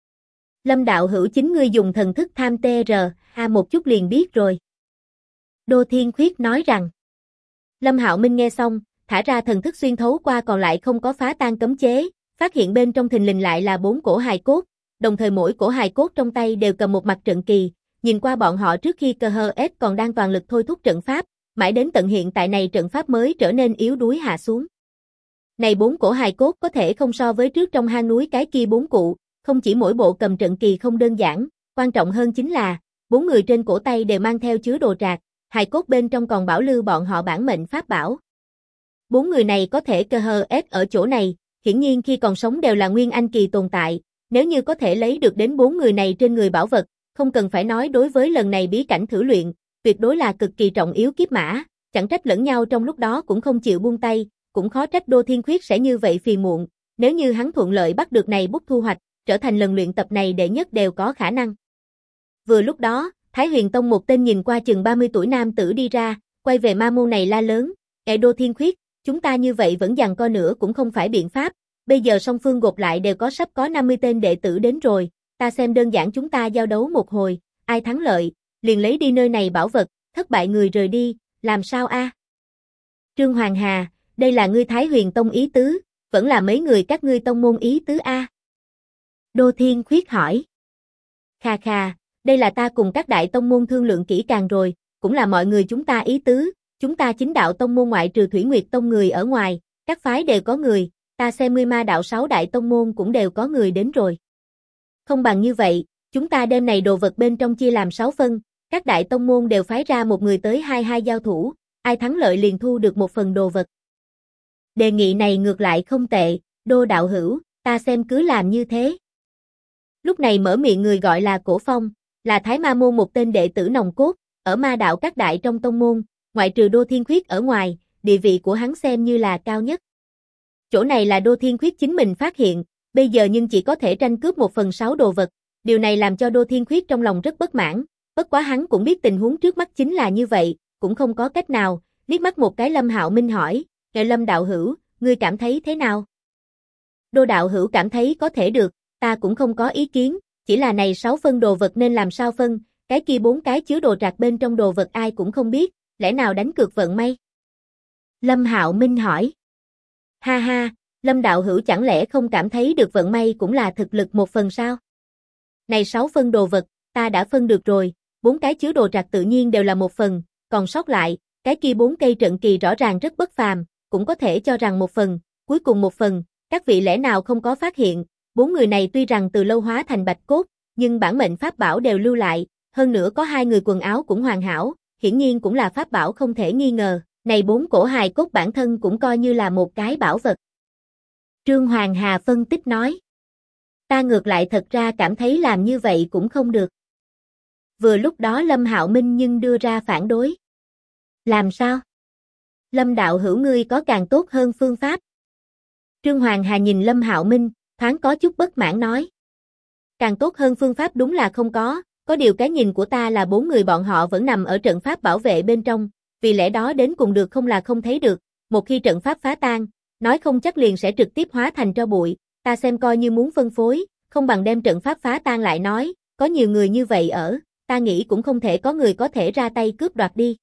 Lâm đạo hữu chính ngươi dùng thần thức tham TR, một chút liền biết rồi. Đô Thiên Khuyết nói rằng. Lâm Hạo Minh nghe xong, thả ra thần thức xuyên thấu qua còn lại không có phá tan cấm chế, phát hiện bên trong thình lình lại là 4 cổ hài cốt, đồng thời mỗi cổ hài cốt trong tay đều cầm một mặt trận kỳ, nhìn qua bọn họ trước khi KHS còn đang toàn lực thôi thúc trận pháp, mãi đến tận hiện tại này trận pháp mới trở nên yếu đuối hạ xuống. Này 4 cổ hài cốt có thể không so với trước trong hang núi cái kia 4 cụ, không chỉ mỗi bộ cầm trận kỳ không đơn giản, quan trọng hơn chính là, 4 người trên cổ tay đều mang theo chứa đồ trạc, hài cốt bên trong còn bảo lưu bọn họ bản mệnh pháp bảo. 4 người này có thể KHS ở chỗ này, hiển nhiên khi còn sống đều là nguyên anh kỳ tồn tại, nếu như có thể lấy được đến 4 người này trên người bảo vật, không cần phải nói đối với lần này bí cảnh thử luyện, tuyệt đối là cực kỳ trọng yếu kiếp mã, chẳng trách lẫn nhau trong lúc đó cũng không chịu buông tay, cũng khó trách Đô Thiên Khuyết sẽ như vậy phiền muộn, nếu như hắn thuận lợi bắt được này bút thu hoạch, trở thành lần luyện tập này đệ nhất đều có khả năng. Vừa lúc đó, Thái Huyền Tông một tên nhìn qua chừng 30 tuổi nam tử đi ra, quay về ma môn này la lớn, Đô Thiên Khuyết, chúng ta như vậy vẫn giằng co nữa cũng không phải biện pháp, bây giờ song phương gộp lại đều có sắp có 50 tên đệ tử đến rồi, ta xem đơn giản chúng ta giao đấu một hồi, ai thắng lợi, liền lấy đi nơi này bảo vật, thất bại người rời đi, làm sao a? Trương Hoàng Hà, đây là ngươi Thái Huyền Tông ý tứ, vẫn là mấy người các ngươi tông môn ý tứ a? Đô Thiên Khuyết hỏi. Khà khà, đây là ta cùng các đại tông môn thương lượng kỹ càng rồi, cũng là mọi người chúng ta ý tứ, chúng ta chính đạo tông môn ngoại trừ Thủy Nguyệt Tông người ở ngoài, các phái đều có người, ta xem ngươi ma đạo 6 đại tông môn cũng đều có người đến rồi. Không bằng như vậy, chúng ta đem này đồ vật bên trong chia làm 6 phân, các đại tông môn đều phái ra một người tới 22 giao thủ, ai thắng lợi liền thu được một phần đồ vật. Đề nghị này ngược lại không tệ, Đô đạo hữu, ta xem cứ làm như thế. Lúc này mở miệng người gọi là Cổ Phong, là Thái Ma môn một tên đệ tử nòng cốt, ở ma đạo các đại trong tông môn, ngoại trừ Đô Thiên Khuyết ở ngoài, địa vị của hắn xem như là cao nhất. Chỗ này là Đô Thiên Khuyết chính mình phát hiện, bây giờ nhưng chỉ có thể tranh cướp 1/6 đồ vật, điều này làm cho Đô Thiên Khuyết trong lòng rất bất mãn, bất quá hắn cũng biết tình huống trước mắt chính là như vậy, cũng không có cách nào, liếc mắt một cái Lâm Hạo Minh hỏi, Lâm đạo hữu, ngươi cảm thấy thế nào? Đô đạo hữu cảm thấy có thể được, ta cũng không có ý kiến, chỉ là này 6 phân đồ vật nên làm sao phân, cái kia 4 cái chứa đồ trạc bên trong đồ vật ai cũng không biết, lẽ nào đánh cược vận may? Lâm Hạo Minh hỏi. Ha ha, Lâm đạo hữu chẳng lẽ không cảm thấy được vận may cũng là thực lực một phần sao? Này 6 phân đồ vật, ta đã phân được rồi, 4 cái chứa đồ trạc tự nhiên đều là một phần, còn sót lại, cái kia 4 cây trận kỳ rõ ràng rất bất phàm, cũng có thể cho rằng một phần, cuối cùng một phần, các vị lẽ nào không có phát hiện, 4 người này tuy rằng từ lâu hóa thành bạch cốt, nhưng bản mệnh pháp bảo đều lưu lại, hơn nữa có 2 người quần áo cũng hoàn hảo, hiển nhiên cũng là pháp bảo không thể nghi ngờ, này 4 cổ hài cốt bản thân cũng coi như là một cái bảo vật. Trương Hoàng Hà phân tích nói, Ta ngược lại thật ra cảm thấy làm như vậy cũng không được. Vừa lúc đó Lâm Hạo Minh nhưng đưa ra phản đối. Làm sao? Lâm đạo hữu ngươi có càng tốt hơn phương pháp. Trương Hoàng Hà nhìn Lâm Hạo Minh, thoáng có chút bất mãn nói. Càng tốt hơn phương pháp đúng là không có điều cái nhìn của ta là 4 người bọn họ vẫn nằm ở trận pháp bảo vệ bên trong, vì lẽ đó đến cùng được không là không thấy được, một khi trận pháp phá tan, nói không chắc liền sẽ trực tiếp hóa thành tro bụi, ta xem coi như muốn phân phối, không bằng đem trận pháp phá tan lại nói, có nhiều người như vậy ở, ta nghĩ cũng không thể có người có thể ra tay cướp đoạt đi.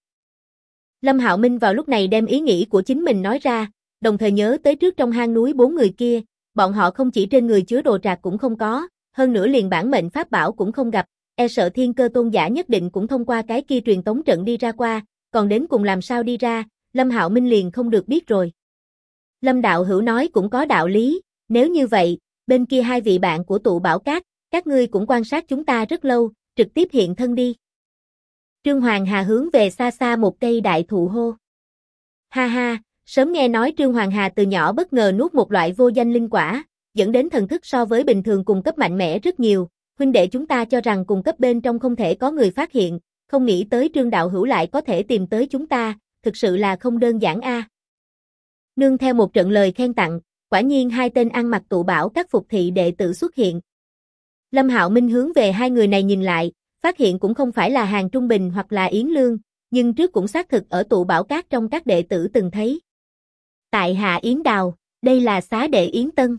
Lâm Hạo Minh vào lúc này đem ý nghĩ của chính mình nói ra, đồng thời nhớ tới trước trong hang núi 4 người kia, bọn họ không chỉ trên người chứa đồ trạc cũng không có, hơn nữa liền bản mệnh pháp bảo cũng không gặp, e sợ thiên cơ tôn giả nhất định cũng thông qua cái kia truyền tống trận đi ra qua, còn đến cùng làm sao đi ra, Lâm Hạo Minh liền không được biết rồi. Lâm đạo hữu nói cũng có đạo lý, nếu như vậy, bên kia 2 vị bạn của tụ bảo cát, các ngươi cũng quan sát chúng ta rất lâu, trực tiếp hiện thân đi. Trương Hoàng Hà hướng về xa xa một cây đại thụ hô. Ha ha, sớm nghe nói Trương Hoàng Hà từ nhỏ bất ngờ nuốt một loại vô danh linh quả, dẫn đến thần thức so với bình thường cùng cấp mạnh mẽ rất nhiều, huynh đệ chúng ta cho rằng cùng cấp bên trong không thể có người phát hiện, không nghĩ tới Trương đạo hữu lại có thể tìm tới chúng ta, thực sự là không đơn giản a. Nương theo một trận lời khen tặng, quả nhiên 2 tên ăn mặc tụ bảo các phục thị đệ tử xuất hiện. Lâm Hạo Minh hướng về 2 người này nhìn lại, phát hiện cũng không phải là Hàng Trung Bình hoặc là Yến Lương, nhưng trước cũng xác thực ở tụ bảo cát trong các đệ tử từng thấy. Tại hạ Yến Đào, đây là xá đệ Yến Tân.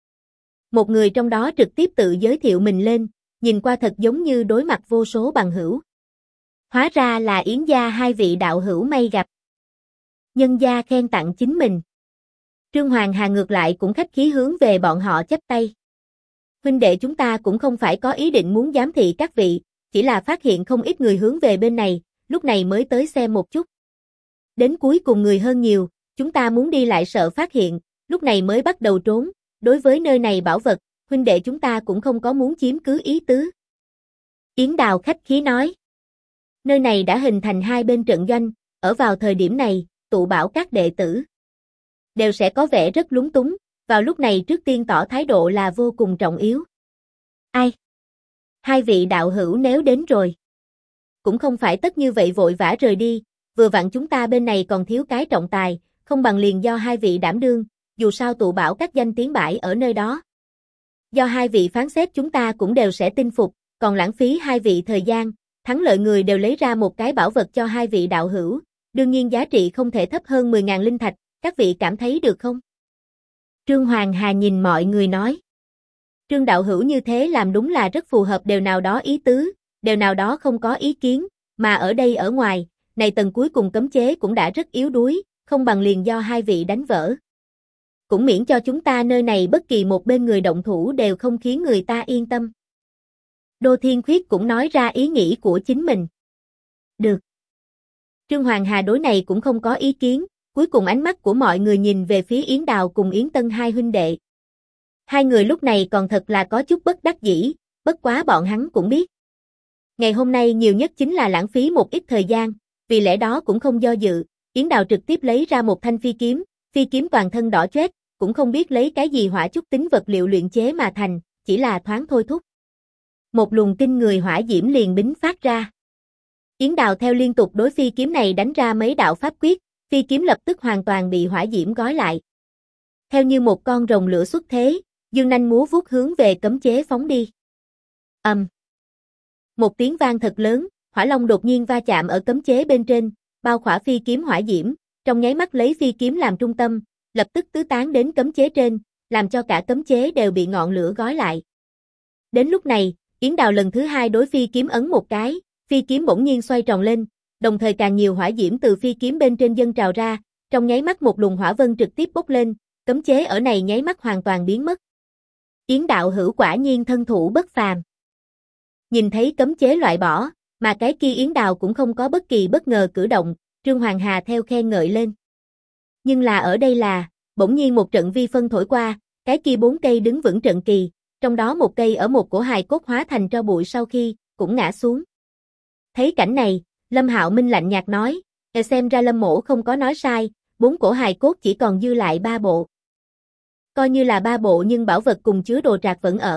Một người trong đó trực tiếp tự giới thiệu mình lên, nhìn qua thật giống như đối mặt vô số bằng hữu. Hóa ra là Yến gia 2 vị đạo hữu may gặp. Nhân gia khen tặng chính mình. Trương Hoàng Hà ngược lại cũng khách khí hướng về bọn họ chắp tay. Huynh đệ chúng ta cũng không phải có ý định muốn giám thị các vị, chỉ là phát hiện không ít người hướng về bên này, lúc này mới tới xem một chút. Đến cuối cùng người hơn nhiều, chúng ta muốn đi lại sợ phát hiện, lúc này mới bắt đầu trốn, đối với nơi này bảo vật, huynh đệ chúng ta cũng không có muốn chiếm cứ ý tứ. Yến Đào khách khí nói. Nơi này đã hình thành 2 bên trận doanh, ở vào thời điểm này, tụ bảo các đệ tử đều sẽ có vẻ rất lúng túng, vào lúc này trước tiên tỏ thái độ là vô cùng trọng yếu. Ai? 2 vị đạo hữu nếu đến rồi. Cũng không phải tất như vậy vội vã rời đi, vừa vặn chúng ta bên này còn thiếu cái trọng tài, không bằng liền do 2 vị đảm đương, dù sao tụ bảo các danh tiếng bãi ở nơi đó. Do 2 vị phán xét chúng ta cũng đều sẽ tin phục, còn lãng phí 2 vị thời gian, thắng lợi người đều lấy ra một cái bảo vật cho 2 vị đạo hữu, đương nhiên giá trị không thể thấp hơn 10.000 linh thạch, các vị cảm thấy được không? Trương Hoàng Hà nhìn mọi người nói. Trương đạo hữu như thế làm đúng là rất phù hợp đều nào đó ý tứ, đều nào đó không có ý kiến, mà ở đây ở ngoài, này tầng cuối cùng cấm chế cũng đã rất yếu đuối, không bằng liền do 2 vị đánh vỡ. Cũng miễn cho chúng ta nơi này bất kỳ một bên người động thủ đều không khiến người ta yên tâm. Đô Thiên Khuyết cũng nói ra ý nghĩ của chính mình. Được. Trương Hoàng Hà đối này cũng không có ý kiến, cuối cùng ánh mắt của mọi người nhìn về phía Yến Đào cùng Yến Tân 2 huynh đệ. 2 người lúc này còn thật là có chút bất đắc dĩ, bất quá bọn hắn cũng biết. Ngày hôm nay nhiều nhất chính là lãng phí một ít thời gian, vì lẽ đó cũng không do dự, Yến Đào trực tiếp lấy ra một thanh phi kiếm toàn thân đỏ chót, cũng không biết lấy cái gì hỏa chút tính vật liệu luyện chế mà thành, chỉ là thoáng thôi thúc. Một luồng kinh người hỏa diễm liền bính phát ra. Yến Đào theo liên tục đối phi kiếm này đánh ra mấy đạo pháp quyết, phi kiếm lập tức hoàn toàn bị hỏa diễm gói lại. Theo như một con rồng lửa xuất thế, dương nanh múa vuốt hướng về cấm chế phóng đi. Một tiếng vang thật lớn, hỏa long đột nhiên va chạm ở cấm chế bên trên, bao khỏa phi kiếm hỏa diễm, trong nháy mắt lấy phi kiếm làm trung tâm, lập tức tứ tán đến cấm chế trên, làm cho cả cấm chế đều bị ngọn lửa gói lại. Đến lúc này, Yến Đào lần thứ 2 đối phi kiếm ấn một cái, phi kiếm bỗng nhiên xoay tròn lên, đồng thời càng nhiều hỏa diễm từ phi kiếm bên trên dâng trào ra, trong nháy mắt một luồng hỏa vân trực tiếp bốc lên, cấm chế ở này nháy mắt hoàn toàn biến mất. Yến đạo hữu quả nhiên thân thủ bất phàm. Nhìn thấy cấm chế loại bỏ, mà cái kia Yến Đào cũng không có bất kỳ bất ngờ cử động, Trương Hoàng Hà theo khen ngợi lên. Nhưng là ở đây là, bỗng nhiên một trận vi phân thổi qua, cái kia 4 cây đứng vững trận kỳ, trong đó một cây ở một cổ hài cốt hóa thành tro bụi sau khi, cũng ngã xuống. Thấy cảnh này, Lâm Hạo Minh lạnh nhạt nói, xem ra Lâm mỗ không có nói sai, 4 cổ hài cốt chỉ còn dư lại 3 bộ. Coi như là 3 bộ nhưng bảo vật cùng chứa đồ trạc vẫn ở,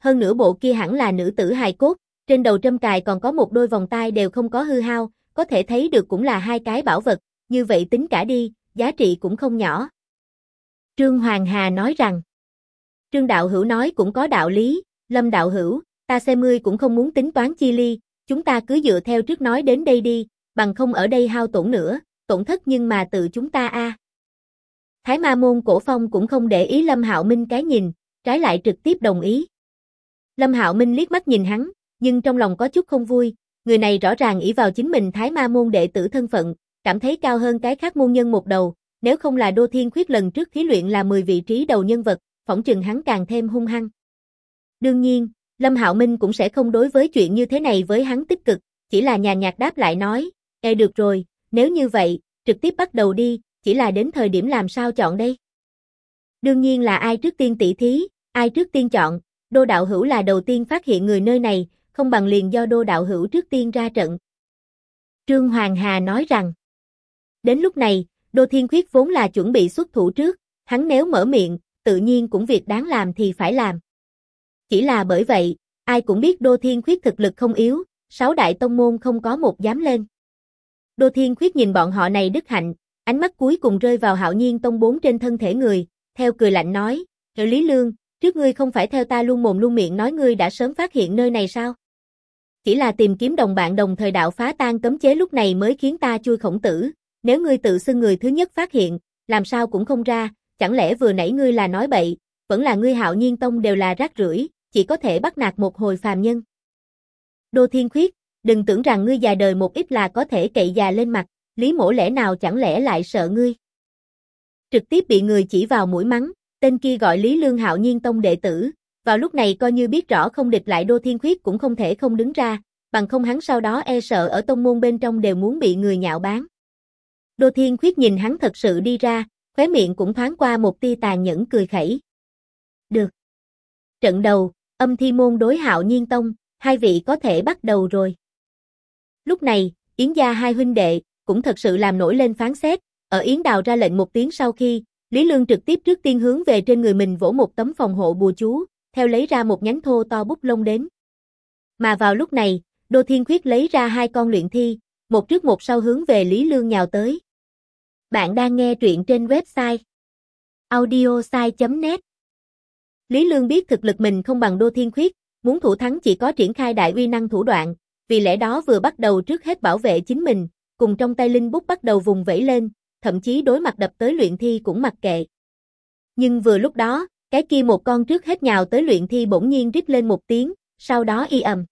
hơn nữa bộ kia hẳn là nữ tử hài cốt, trên đầu trâm cài còn có một đôi vòng tai đều không có hư hao, có thể thấy được cũng là hai cái bảo vật, như vậy tính cả đi, giá trị cũng không nhỏ. Trương Hoàng Hà nói rằng, Trương đạo hữu nói cũng có đạo lý, Lâm đạo hữu, ta xem ngươi cũng không muốn tính toán chi ly, chúng ta cứ dựa theo trước nói đến đây đi, bằng không ở đây hao tổn nữa, tổn thất nhưng mà tự chúng ta a. Thái Ma môn Cổ Phong cũng không để ý Lâm Hạo Minh cái nhìn, trái lại trực tiếp đồng ý. Lâm Hạo Minh liếc mắt nhìn hắn, nhưng trong lòng có chút không vui, người này rõ ràng ỷ vào chính mình Thái Ma môn đệ tử thân phận, cảm thấy cao hơn cái khác môn nhân một đầu, nếu không là Đô Thiên Khuyết lần trước thí luyện là 10 vị trí đầu nhân vật, phỏng chừng hắn càng thêm hung hăng. Đương nhiên, Lâm Hạo Minh cũng sẽ không đối với chuyện như thế này với hắn tích cực, chỉ là nhàn nhạt đáp lại nói, được rồi, nếu như vậy, trực tiếp bắt đầu đi, chỉ là đến thời điểm làm sao chọn đây? Đương nhiên là ai trước tiên tỷ thí, ai trước tiên chọn, Đô đạo hữu là đầu tiên phát hiện người nơi này, không bằng liền do Đô đạo hữu trước tiên ra trận. Trương Hoàng Hà nói rằng, đến lúc này, Đô Thiên Khuyết vốn là chuẩn bị xuất thủ trước, hắn nếu mở miệng, tự nhiên cũng việc đáng làm thì phải làm. Chỉ là bởi vậy, ai cũng biết Đô Thiên Khuyết thực lực không yếu, 6 đại tông môn không có một dám lên. Đô Thiên Khuyết nhìn bọn họ này đức hạnh, ánh mắt cuối cùng rơi vào Hạo Nhiên Tông 4 trên thân thể người, theo cười lạnh nói, Lý Lương, trước ngươi không phải theo ta luôn mồm luôn miệng nói ngươi đã sớm phát hiện nơi này sao? Chỉ là tìm kiếm đồng bạn đồng thời đạo phá tan cấm chế lúc này mới khiến ta chui khổng tử, nếu ngươi tự xưng người thứ nhất phát hiện, làm sao cũng không ra, chẳng lẽ vừa nãy ngươi là nói bậy, vẫn là ngươi Hạo Nhiên Tông đều là rác rưởi, chỉ có thể bắt nạt một hồi phàm nhân. Đô Thiên Khuyết, đừng tưởng rằng ngươi già đời một ít là có thể cậy già lên mặt, Lý Mỗ lẽ nào chẳng lẽ lại sợ ngươi. Trực tiếp bị người chỉ vào mũi mắng, tên kia gọi Lý Lương Hạo Nhiên Tông đệ tử, vào lúc này coi như biết rõ không địch lại Đô Thiên Khuyết cũng không thể không đứng ra, bằng không hắn sau đó e sợ ở tông môn bên trong đều muốn bị người nhạo báng. Đô Thiên Khuyết nhìn hắn thật sự đi ra, khóe miệng cũng thoáng qua một tia tàn nhẫn cười khẩy. Được. Trận đầu, Âm Thi môn đối Hạo Nhiên Tông, hai vị có thể bắt đầu rồi. Lúc này, Yến gia hai huynh đệ cũng thật sự làm nổi lên phán xét, ở Yến Đào ra lệnh một tiếng sau khi, Lý Lương trực tiếp trước tiên hướng về trên người mình vỗ một tấm phòng hộ bùa chú, theo lấy ra một nhánh thô to bút lông đến. Mà vào lúc này, Đô Thiên Khuyết lấy ra hai con luyện thi, một trước một sau hướng về Lý Lương nhào tới. Bạn đang nghe truyện trên website audiosai.net. Lý Lương biết thực lực mình không bằng Đô Thiên Khuyết, muốn thủ thắng chỉ có triển khai đại uy năng thủ đoạn, vì lẽ đó vừa bắt đầu trước hết bảo vệ chính mình, cùng trong tay linh bút bắt đầu vùng vẫy lên, thậm chí đối mặt đập tới luyện thi cũng mặc kệ. Nhưng vừa lúc đó, cái kia một con trước hết nhào tới luyện thi bỗng nhiên rít lên một tiếng, sau đó y ầm.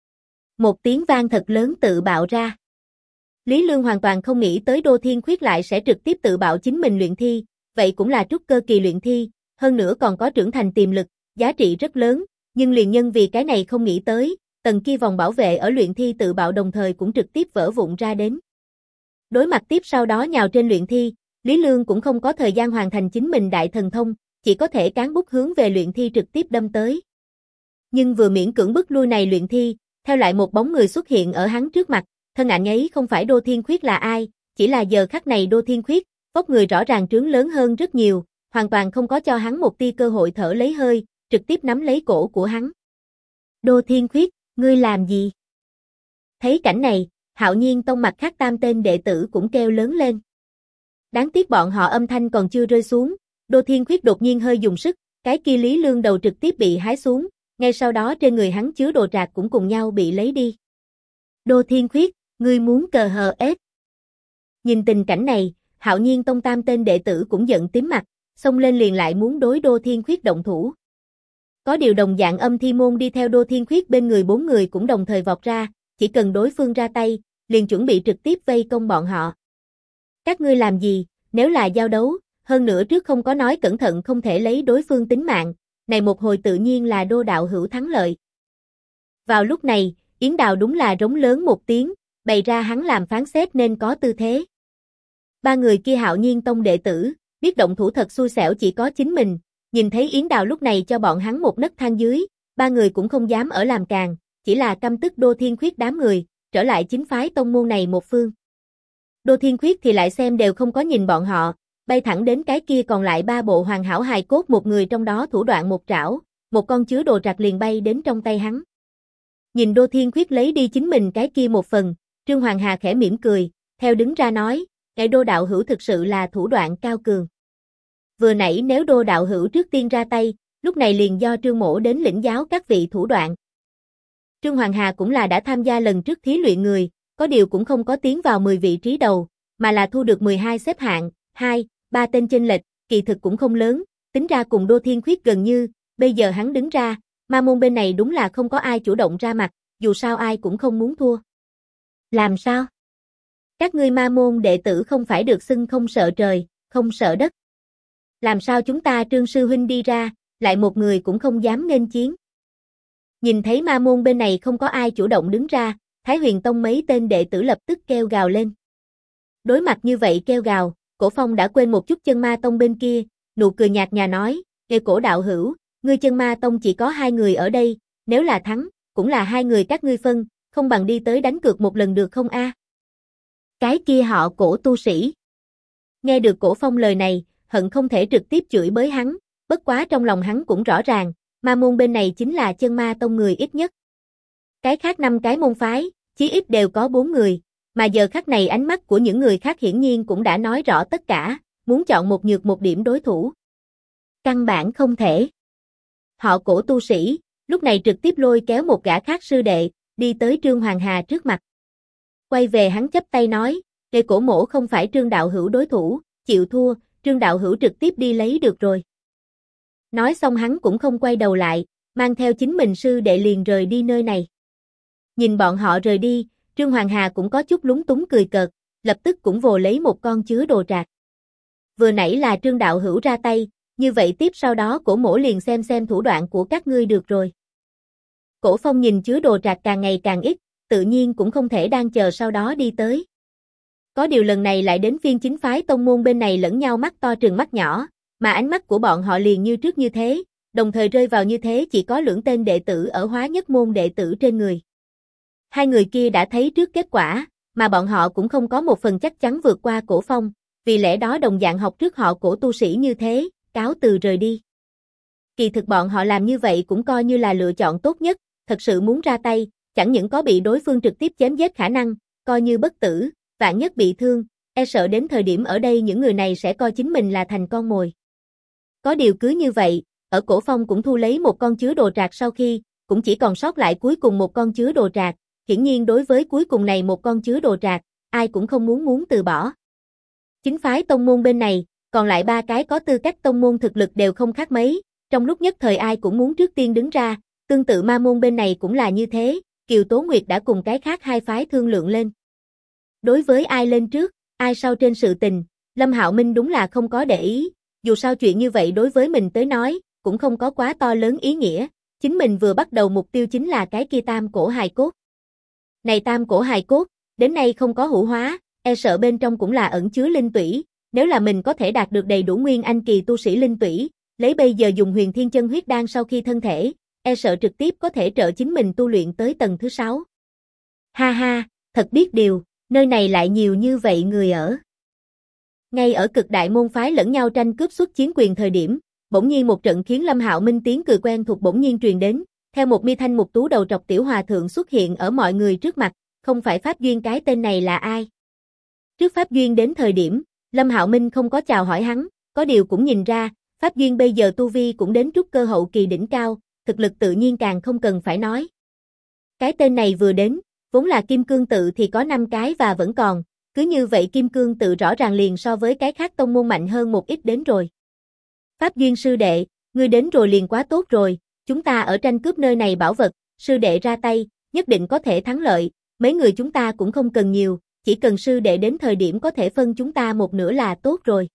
Một tiếng vang thật lớn tự bạo ra. Lý Lương hoàn toàn không nghĩ tới Đô Thiên Khuyết lại sẽ trực tiếp tự bạo chính mình luyện thi, vậy cũng là trúc cơ kỳ luyện thi, hơn nữa còn có trưởng thành tiềm lực, giá trị rất lớn, nhưng liền nhân vì cái này không nghĩ tới, tầng kia vòng bảo vệ ở luyện thi tự bạo đồng thời cũng trực tiếp vỡ vụn ra đến. Đối mặt tiếp sau đó nhào trên luyện thi, Lý Lương cũng không có thời gian hoàn thành chính mình đại thần thông, chỉ có thể cán bút hướng về luyện thi trực tiếp đâm tới. Nhưng vừa miễn cưỡng bức lui này luyện thi, theo lại một bóng người xuất hiện ở hắn trước mặt, thân ảnh ấy không phải Đô Thiên Khuyết là ai, chỉ là giờ khắc này Đô Thiên Khuyết, vóc người rõ ràng trướng lớn hơn rất nhiều, hoàn toàn không có cho hắn một tia cơ hội thở lấy hơi, trực tiếp nắm lấy cổ của hắn. Đô Thiên Khuyết, ngươi làm gì? Thấy cảnh này, Hạo Nhiên Tông mặt khác tam tên đệ tử cũng kêu lớn lên. Đáng tiếc bọn họ âm thanh còn chưa rơi xuống, Đô Thiên Khuyết đột nhiên hơi dùng sức, cái kia Lý Lương đầu trực tiếp bị hái xuống, ngay sau đó trên người hắn chứa đồ trạc cũng cùng nhau bị lấy đi. Đô Thiên Khuyết, ngươi muốn cờ hờ ết. Nhìn tình cảnh này, Hạo Nhiên Tông tam tên đệ tử cũng giận tím mặt, xông lên liền lại muốn đối Đô Thiên Khuyết động thủ. Có điều đồng dạng Âm Thi môn đi theo Đô Thiên Khuyết bên người 4 người cũng đồng thời vọt ra, chỉ cần đối phương ra tay, liền chuẩn bị trực tiếp vây công bọn họ. Các ngươi làm gì, nếu là giao đấu, hơn nữa trước không có nói cẩn thận không thể lấy đối phương tính mạng, này một hồi tự nhiên là Đô đạo hữu thắng lợi. Vào lúc này, Yến Đào đúng là rống lớn một tiếng, bày ra hắn làm phán xét nên có tư thế. Ba người kia Hạo Nhiên Tông đệ tử, biết động thủ thật xui xẻo chỉ có chính mình, nhìn thấy Yến Đào lúc này cho bọn hắn một nấc thang dưới, ba người cũng không dám ở làm càng, chỉ là căm tức Đô Thiên Khuyết đám người, trở lại chính phái tông môn này một phương. Đô Thiên Khuyết thì lại xem đều không có nhìn bọn họ, bay thẳng đến cái kia còn lại ba bộ hoàn hảo hài cốt một người trong đó thủ đoạn một trảo, một con chứa đồ trạc liền bay đến trong tay hắn. Nhìn Đô Thiên Khuyết lấy đi chính mình cái kia một phần, Trương Hoàng Hà khẽ mỉm cười, theo đứng ra nói, cái Đô đạo hữu thực sự là thủ đoạn cao cường. Vừa nãy nếu Đô đạo hữu trước tiên ra tay, lúc này liền do Trương mỗ đến lĩnh giáo các vị thủ đoạn. Trương Hoàng Hà cũng là đã tham gia lần trước thí luyện người, có điều cũng không có tiến vào 10 vị trí đầu, mà là thu được 12 xếp hạng, 2, 3 tên chênh lệch, kỳ thực cũng không lớn, tính ra cùng Đô Thiên Khuyết gần như, bây giờ hắn đứng ra, ma môn bên này đúng là không có ai chủ động ra mặt, dù sao ai cũng không muốn thua. Làm sao? Các ngươi ma môn đệ tử không phải được xưng không sợ trời, không sợ đất. Làm sao chúng ta Trương sư huynh đi ra, lại một người cũng không dám nghênh chiến. Nhìn thấy ma môn bên này không có ai chủ động đứng ra, Thái Huyền Tông mấy tên đệ tử lập tức kêu gào lên. Đối mặt như vậy kêu gào, Cổ Phong đã quên một chút Chân Ma Tông bên kia, nụ cười nhạt nhòa nói, nghe Cổ đạo hữu, ngươi Chân Ma Tông chỉ có 2 người ở đây, nếu là thắng, cũng là 2 người các ngươi phân, không bằng đi tới đánh cược một lần được không a? Cái kia họ Cổ tu sĩ. Nghe được Cổ Phong lời này, hận không thể trực tiếp chửi bới hắn, bất quá trong lòng hắn cũng rõ ràng, ma môn bên này chính là Chân Ma Tông người ít nhất. Cái khác 5 cái môn phái, chí ít đều có 4 người, mà giờ khắc này ánh mắt của những người khác hiển nhiên cũng đã nói rõ tất cả, muốn chọn một nhược một điểm đối thủ. Căn bản không thể. Họ Cổ tu sĩ, lúc này trực tiếp lôi kéo một gã khác sư đệ, đi tới Trương Hoàng Hà trước mặt. Quay về hắn chắp tay nói, Đệ Cổ mỗ không phải Trương đạo hữu đối thủ, chịu thua, Trương đạo hữu trực tiếp đi lấy được rồi. Nói xong hắn cũng không quay đầu lại, mang theo chính mình sư đệ liền rời đi nơi này. Nhìn bọn họ rời đi, Trương Hoàng Hà cũng có chút lúng túng cười cợt, lập tức cũng vồ lấy một con chứa đồ trạc. Vừa nãy là Trương đạo hữu ra tay, như vậy tiếp sau đó Cổ mỗ liền xem thủ đoạn của các ngươi được rồi. Cổ Phong nhìn chứa đồ trạc càng ngày càng ít, tự nhiên cũng không thể đang chờ sau đó đi tới. Có điều lần này lại đến phiên chính phái tông môn bên này lẫn nhau mắt to trừng mắt nhỏ, mà ánh mắt của bọn họ liền như trước như thế, đồng thời rơi vào như thế chỉ có lưỡng tên đệ tử ở Hóa Nhất môn đệ tử trên người. 2 người kia đã thấy trước kết quả, mà bọn họ cũng không có một phần chắc chắn vượt qua Cổ Phong, vì lẽ đó đồng dạng học trước họ Cổ tu sĩ như thế, cáo từ rời đi. Kỳ thực bọn họ làm như vậy cũng coi như là lựa chọn tốt nhất, thật sự muốn ra tay, chẳng những có bị đối phương trực tiếp chém giết khả năng, coi như bất tử, vạn nhất bị thương, e sợ đến thời điểm ở đây những người này sẽ coi chính mình là thành con mồi. Có điều cứ như vậy, ở Cổ Phong cũng thu lấy một con chứa đồ trạc sau khi, cũng chỉ còn sót lại cuối cùng một con chứa đồ trạc, hiển nhiên đối với cuối cùng này một con chứa đồ trạc, ai cũng không muốn từ bỏ. Chính phái tông môn bên này, còn lại 3 cái có tư cách tông môn thực lực đều không khác mấy, trong lúc nhất thời ai cũng muốn trước tiên đứng ra, tương tự ma môn bên này cũng là như thế, Kiều Tố Nguyệt đã cùng cái khác 2 phái thương lượng lên. Đối với ai lên trước, ai sau trên sự tình, Lâm Hạo Minh đúng là không có để ý, dù sao chuyện như vậy đối với mình tới nói, cũng không có quá to lớn ý nghĩa, chính mình vừa bắt đầu mục tiêu chính là cái kia tam cổ hài cốt. Này tam cổ hài cốt, đến nay không có hữu hóa, e sợ bên trong cũng là ẩn chứa linh tủy, nếu là mình có thể đạt được đầy đủ nguyên anh kỳ tu sĩ linh tủy, lấy bây giờ dùng Huyền Thiên Chân Huyết Đan sau khi thân thể, e sợ trực tiếp có thể trợ chính mình tu luyện tới tầng thứ 6. Ha ha, thật biết điều, nơi này lại nhiều như vậy người ở. Ngay ở cực đại môn phái lẫn nhau tranh cướp xuất chiến quyền thời điểm, bỗng nhiên một trận khiến Lâm Hạo Minh tiếng cười quen thuộc bỗng nhiên truyền đến, theo một mi thanh mục tú đầu trọc tiểu hòa thượng xuất hiện ở mọi người trước mặt, không phải Pháp Duyên cái tên này là ai? Trước Pháp Duyên đến thời điểm, Lâm Hạo Minh không có chào hỏi hắn, có điều cũng nhìn ra, Pháp Duyên bây giờ tu vi cũng đến trúc cơ hậu kỳ đỉnh cao, thực lực tự nhiên càng không cần phải nói. Cái tên này vừa đến, vốn là Kim Cương tự thì có 5 cái và vẫn còn, cứ như vậy Kim Cương tự rõ ràng liền so với cái khác tông môn mạnh hơn một ít đến rồi. Pháp Duyên sư đệ, ngươi đến rồi liền quá tốt rồi, chúng ta ở tranh cướp nơi này bảo vật, sư đệ ra tay, nhất định có thể thắng lợi, mấy người chúng ta cũng không cần nhiều, chỉ cần sư đệ đến thời điểm có thể phân chúng ta một nửa là tốt rồi.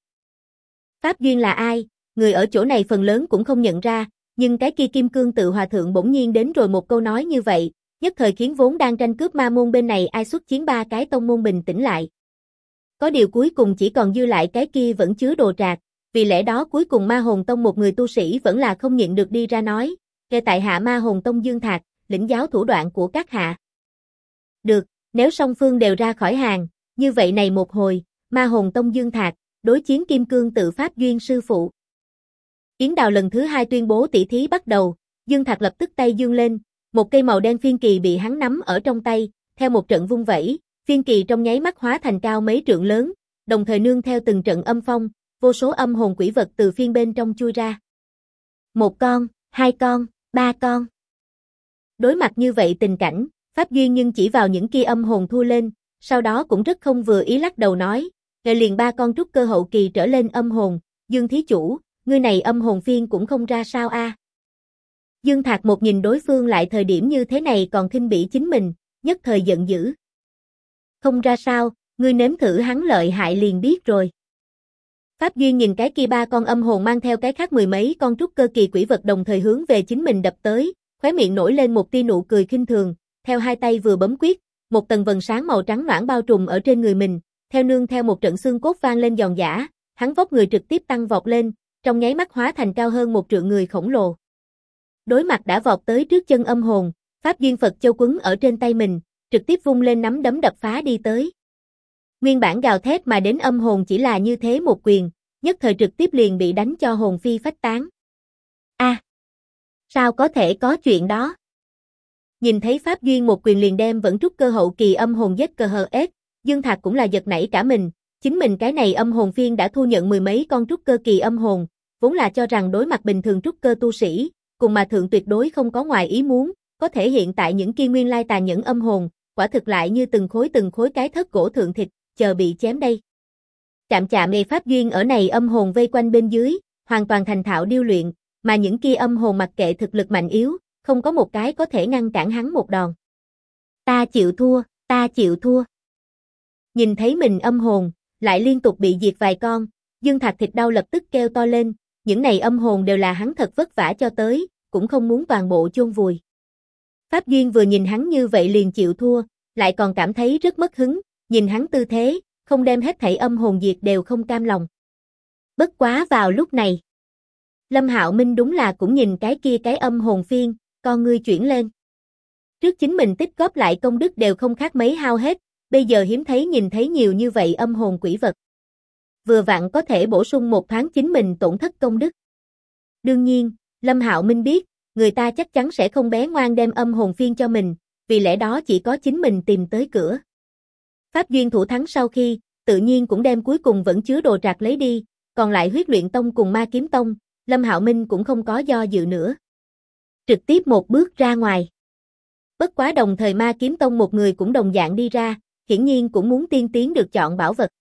Pháp Duyên là ai? Người ở chỗ này phần lớn cũng không nhận ra, nhưng cái kia Kim Cương tự hòa thượng bỗng nhiên đến rồi một câu nói như vậy, nhất thời khiến vốn đang tranh cướp ma môn bên này ai xuất chiến 3 cái tông môn bình tĩnh lại. Có điều cuối cùng chỉ còn dư lại cái kia vẫn chứa đồ trạc, vì lẽ đó cuối cùng Ma Hồn Tông một người tu sĩ vẫn là không nhịn được đi ra nói, kể tại hạ Ma Hồn Tông Dương Thạc, lĩnh giáo thủ đoạn của các hạ. Được, nếu song phương đều ra khỏi hàng, như vậy này một hồi, Ma Hồn Tông Dương Thạc, đối chiến Kim Cương tự Pháp Duyên sư phụ. Yến Đào lần thứ 2 tuyên bố tỷ thí bắt đầu, Dương Thạc lập tức tay giương lên, một cây màu đen phiên kỳ bị hắn nắm ở trong tay, theo một trận vung vẩy, phiên kỳ trong nháy mắt hóa thành cao mấy trượng lớn, đồng thời nương theo từng trận âm phong, vô số âm hồn quỷ vật từ phiên bên trong chui ra. Một con, hai con, ba con. Đối mặt như vậy tình cảnh, Pháp Duyên nhưng chỉ vào những kia âm hồn thua lên, sau đó cũng rất không vừa ý lắc đầu nói, "Ngài liền ba con trúc cơ hậu kỳ trở lên âm hồn, Dương thí chủ, ngươi này âm hồn phiên cũng không ra sao a?" Dương Thạc một nhìn đối phương lại thời điểm như thế này còn khinh bỉ chính mình, nhất thời giận dữ. "Không ra sao, ngươi nếm thử hắn lợi hại liền biết rồi." Pháp Duyên nhìn cái kia ba con âm hồn mang theo cái khác mười mấy con trúc cơ kỳ quỷ vật đồng thời hướng về chính mình đập tới, khóe miệng nổi lên một tia nụ cười khinh thường, theo hai tay vừa bấm quyết, một tầng vầng sáng màu trắng noãn bao trùm ở trên người mình, nương theo một trận xương cốt vang lên giòn giã, hắn vóc người trực tiếp tăng vọt lên, trong nháy mắt hóa thành cao hơn một trượng người khổng lồ. Đối mặt đã vọt tới trước chân âm hồn, Pháp Duyên Phật Châu quấn ở trên tay mình, trực tiếp vung lên nắm đấm đập phá đi tới. Nguyên bản gào thét mà đến âm hồn chỉ là như thế một quyền, nhất thời trực tiếp liền bị đánh cho hồn phi phách tán. Sao có thể có chuyện đó? Nhìn thấy Pháp Duyên một quyền liền đem vẫn trúc cơ hậu kỳ âm hồn giết cờ hờ ết, Dương Thạc cũng là giật nảy cả mình, chính mình cái này âm hồn phiên đã thu nhận mười mấy con trúc cơ kỳ âm hồn, vốn là cho rằng đối mặt bình thường trúc cơ tu sĩ, cùng mà thượng tuyệt đối không có ngoài ý muốn, có thể hiện tại những kia nguyên lai tàn nhẫn âm hồn, quả thực lại như từng khối cái thất gỗ thượng thịt, chờ bị chém đây. Chạm về Pháp Duyên ở này âm hồn vây quanh bên dưới, hoàn toàn thành thạo điêu luyện, mà những kia âm hồn mặc kệ thực lực mạnh yếu, không có một cái có thể ngăn cản hắn một đòn. Ta chịu thua. Nhìn thấy mình âm hồn, lại liên tục bị diệt vài con, Dương Thạc thịt đau lập tức kêu to lên, những này âm hồn đều là hắn thật vất vả cho tới, cũng không muốn toàn bộ chôn vùi. Pháp Duyên vừa nhìn hắn như vậy liền chịu thua, lại còn cảm thấy rất mất hứng, nhìn hắn tư thế, không đem hết thảy âm hồn diệt đều không cam lòng. Bất quá vào lúc này, Lâm Hạo Minh đúng là cũng nhìn cái kia cái âm hồn phiên, con ngươi chuyển lên. Trước chính mình tích góp lại công đức đều không khác mấy hao hết, bây giờ hiếm thấy nhìn thấy nhiều như vậy âm hồn quỷ vật. Vừa vặn có thể bổ sung một thoáng chính mình tổn thất công đức. Đương nhiên, Lâm Hạo Minh biết, người ta chắc chắn sẽ không bé ngoan đem âm hồn phiên cho mình, vì lẽ đó chỉ có chính mình tìm tới cửa. Pháp Duyên thủ thắng sau khi, tự nhiên cũng đem cuối cùng vẫn chứa đồ trạc lấy đi, còn lại Huyết Luyện Tông cùng Ma Kiếm Tông, Lâm Hạo Minh cũng không có do dự nữa. Trực tiếp một bước ra ngoài. Bất quá đồng thời Ma Kiếm Tông một người cũng đồng dạng đi ra, hiển nhiên cũng muốn tiên tiến được chọn bảo vật.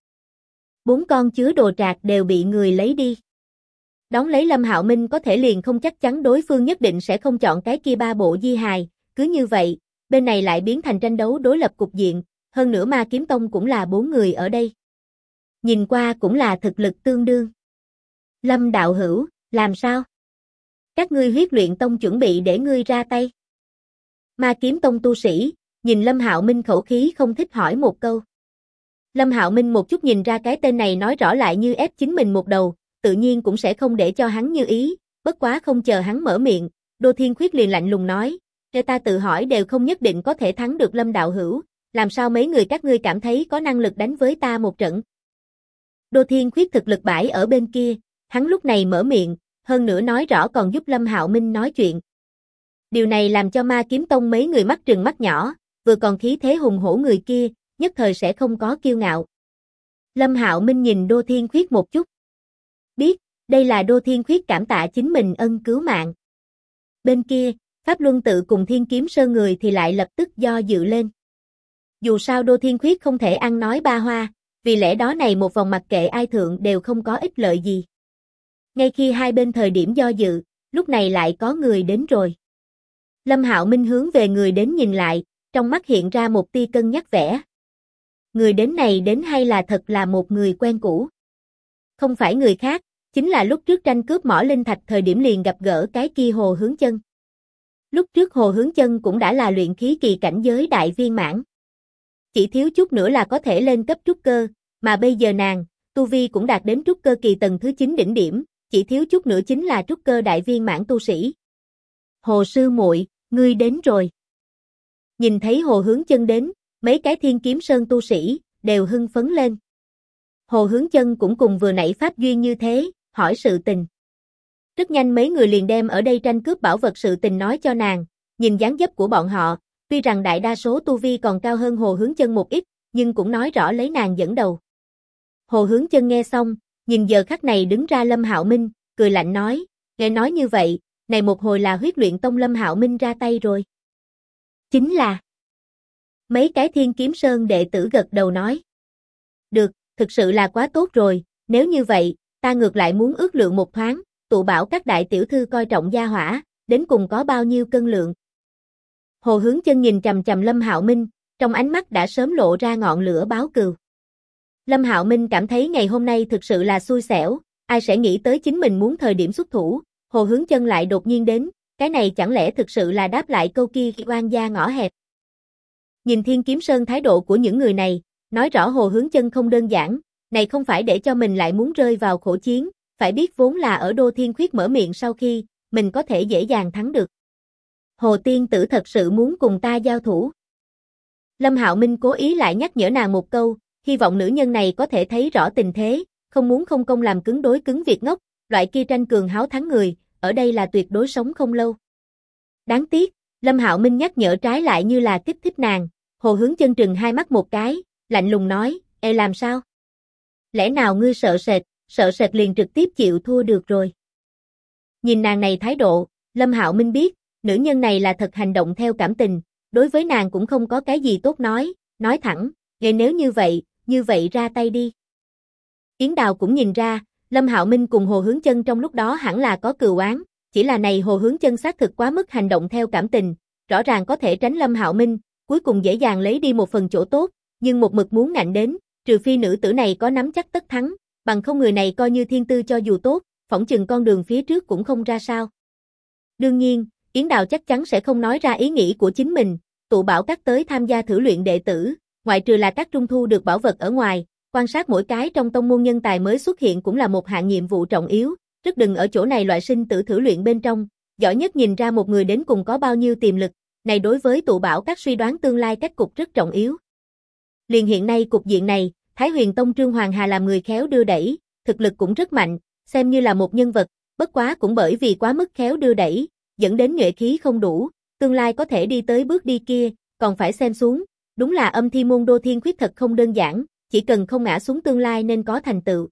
4 con chứa đồ trạc đều bị người lấy đi. Đón lấy Lâm Hạo Minh có thể liền không chắc chắn đối phương nhất định sẽ không chọn cái kia 3 bộ di hài, cứ như vậy, bên này lại biến thành tranh đấu đối lập cục diện, hơn nữa Ma Kiếm Tông cũng là 4 người ở đây. Nhìn qua cũng là thực lực tương đương. Lâm đạo hữu, làm sao? Các ngươi Huyết Luyện Tông chuẩn bị để ngươi ra tay. Ma Kiếm Tông tu sĩ, nhìn Lâm Hạo Minh khẩu khí không thích hỏi một câu. Lâm Hạo Minh một chút nhìn ra cái tên này nói rõ lại như ép chính mình một đầu, tự nhiên cũng sẽ không để cho hắn như ý, bất quá không chờ hắn mở miệng, Đô Thiên Khuyết liền lạnh lùng nói, "Để ta tự hỏi đều không nhất định có thể thắng được Lâm đạo hữu, làm sao mấy người các ngươi cảm thấy có năng lực đánh với ta một trận?" Đô Thiên Khuyết thực lực bãi ở bên kia, hắn lúc này mở miệng, hơn nữa nói rõ còn giúp Lâm Hạo Minh nói chuyện. Điều này làm cho Ma Kiếm Tông mấy người mắt trừng mắt nhỏ, vừa còn khí thế hùng hổ người kia, nhất thời sẽ không có kiêu ngạo. Lâm Hạo Minh nhìn Đô Thiên Khuyết một chút. Biết, đây là Đô Thiên Khuyết cảm tạ chính mình ân cứu mạng. Bên kia, Pháp Luân Tự cùng Thiên Kiếm Sơn người thì lại lập tức do dự lên. Dù sao Đô Thiên Khuyết không thể ăn nói ba hoa, vì lẽ đó này một vòng mặc kệ ai thượng đều không có ích lợi gì. Ngay khi hai bên thời điểm do dự, lúc này lại có người đến rồi. Lâm Hạo Minh hướng về người đến nhìn lại, trong mắt hiện ra một tia cân nhắc vẻ. Người đến này đến hay là thật là một người quen cũ? Không phải người khác, chính là lúc trước tranh cướp mỏ linh thạch thời điểm liền gặp gỡ cái kia Hồ Hướng Chân. Lúc trước Hồ Hướng Chân cũng đã là luyện khí kỳ cảnh giới đại viên mãn. Chỉ thiếu chút nữa là có thể lên cấp trúc cơ, mà bây giờ nàng, tu vi cũng đạt đến trúc cơ kỳ tầng thứ 9 đỉnh điểm, chỉ thiếu chút nữa chính là trúc cơ đại viên mãn tu sĩ. Hồ sư muội, ngươi đến rồi. Nhìn thấy Hồ Hướng Chân đến, mấy cái Thiên Kiếm Sơn tu sĩ đều hưng phấn lên. Hồ Hướng Chân cũng cùng vừa nãy Pháp Duyên như thế, hỏi sự tình. Rất nhanh mấy người liền đem ở đây tranh cướp bảo vật sự tình nói cho nàng, nhìn dáng dấp của bọn họ, tuy rằng đại đa số tu vi còn cao hơn Hồ Hướng Chân một ít, nhưng cũng nói rõ lấy nàng dẫn đầu. Hồ Hướng Chân nghe xong, nhìn giờ khắc này đứng ra Lâm Hạo Minh, cười lạnh nói, nghe nói như vậy, này một hồi là Huyết Luyện Tông Lâm Hạo Minh ra tay rồi. Chính là. Mấy cái Thiên Kiếm Sơn đệ tử gật đầu nói. Được, thực sự là quá tốt rồi, nếu như vậy, ta ngược lại muốn ước lượng một thoáng, tụ bảo các đại tiểu thư coi trọng gia hỏa, đến cùng có bao nhiêu cân lượng. Hồ Hướng Chân nhìn chằm chằm Lâm Hạo Minh, trong ánh mắt đã sớm lộ ra ngọn lửa báo cừu. Lâm Hạo Minh cảm thấy ngày hôm nay thực sự là xui xẻo, ai sẽ nghĩ tới chính mình muốn thời điểm xuất thủ, Hồ Hướng Chân lại đột nhiên đến, cái này chẳng lẽ thực sự là đáp lại câu kia oan gia ngõ hẹp. Nhìn Thiên Kiếm Sơn thái độ của những người này, nói rõ Hồ Hướng Chân không đơn giản, này không phải để cho mình lại muốn rơi vào khổ chiến, phải biết vốn là ở Đô Thiên Khuyết mở miệng sau khi, mình có thể dễ dàng thắng được. Hồ tiên tử thật sự muốn cùng ta giao thủ. Lâm Hạo Minh cố ý lại nhắc nhở nàng một câu, hy vọng nữ nhân này có thể thấy rõ tình thế, không muốn không công làm cứng đối cứng việc ngốc, loại kia tranh cường háo thắng người, ở đây là tuyệt đối sống không lâu. Đáng tiếc, Lâm Hạo Minh nhắc nhở trái lại như là kích thích nàng, Hồ Hướng Chân trừng hai mắt một cái, lạnh lùng nói, ê làm sao? Lẽ nào ngươi sợ sệt liền trực tiếp chịu thua được rồi. Nhìn nàng này thái độ, Lâm Hạo Minh biết, nữ nhân này là thật hành động theo cảm tình, đối với nàng cũng không có cái gì tốt nói thẳng, nghe nếu như vậy ra tay đi. Yến Đào cũng nhìn ra, Lâm Hạo Minh cùng Hồ Hướng Chân trong lúc đó hẳn là có cừu oán, chỉ là này Hồ Hướng Chân xác thực quá mức hành động theo cảm tình, rõ ràng có thể tránh Lâm Hạo Minh, cuối cùng dễ dàng lấy đi một phần chỗ tốt, nhưng một mực muốn ngạnh đến, trừ phi nữ tử này có nắm chắc tất thắng, bằng không người này coi như thiên tư cho dù tốt, phỏng chừng con đường phía trước cũng không ra sao. Đương nhiên, Yến Đào chắc chắn sẽ không nói ra ý nghĩ của chính mình, tụ bảo các tới tham gia thử luyện đệ tử, ngoại trừ là các trung thu được bảo vật ở ngoài, quan sát mỗi cái trong tông môn nhân tài mới xuất hiện cũng là một hạng nhiệm vụ trọng yếu, rất đừng ở chỗ này loại sinh tử thử luyện bên trong, giỏi nhất nhìn ra một người đến cùng có bao nhiêu tiềm lực, này đối với tụ bảo các suy đoán tương lai cách cục rất trọng yếu. Liền hiện nay cục diện này, Thái Huyền Tông Trương Hoàng Hà làm người khéo đưa đẩy, thực lực cũng rất mạnh, xem như là một nhân vật, bất quá cũng bởi vì quá mức khéo đưa đẩy, dẫn đến nhuệ khí không đủ, tương lai có thể đi tới bước đi kia, còn phải xem xuống, đúng là âm thi môn Đô Thiên Khuyết thật không đơn giản, chỉ cần không ngã xuống tương lai nên có thành tựu.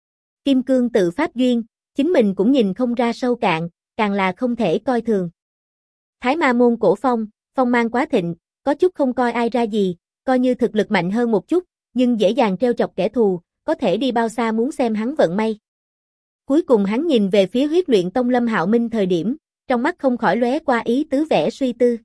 Kim cương tự pháp duyên, chính mình cũng nhìn không ra sâu cạn, càng là không thể coi thường. Thái Ma môn cổ phong mang quá thịnh, có chút không coi ai ra gì, coi như thực lực mạnh hơn một chút, nhưng dễ dàng trêu chọc kẻ thù, có thể đi bao xa muốn xem hắn vận may. Cuối cùng hắn nhìn về phía Huyết Luyện Tông Lâm Hạo Minh thời điểm, trong mắt không khỏi lóe qua ý tứ vẻ suy tư.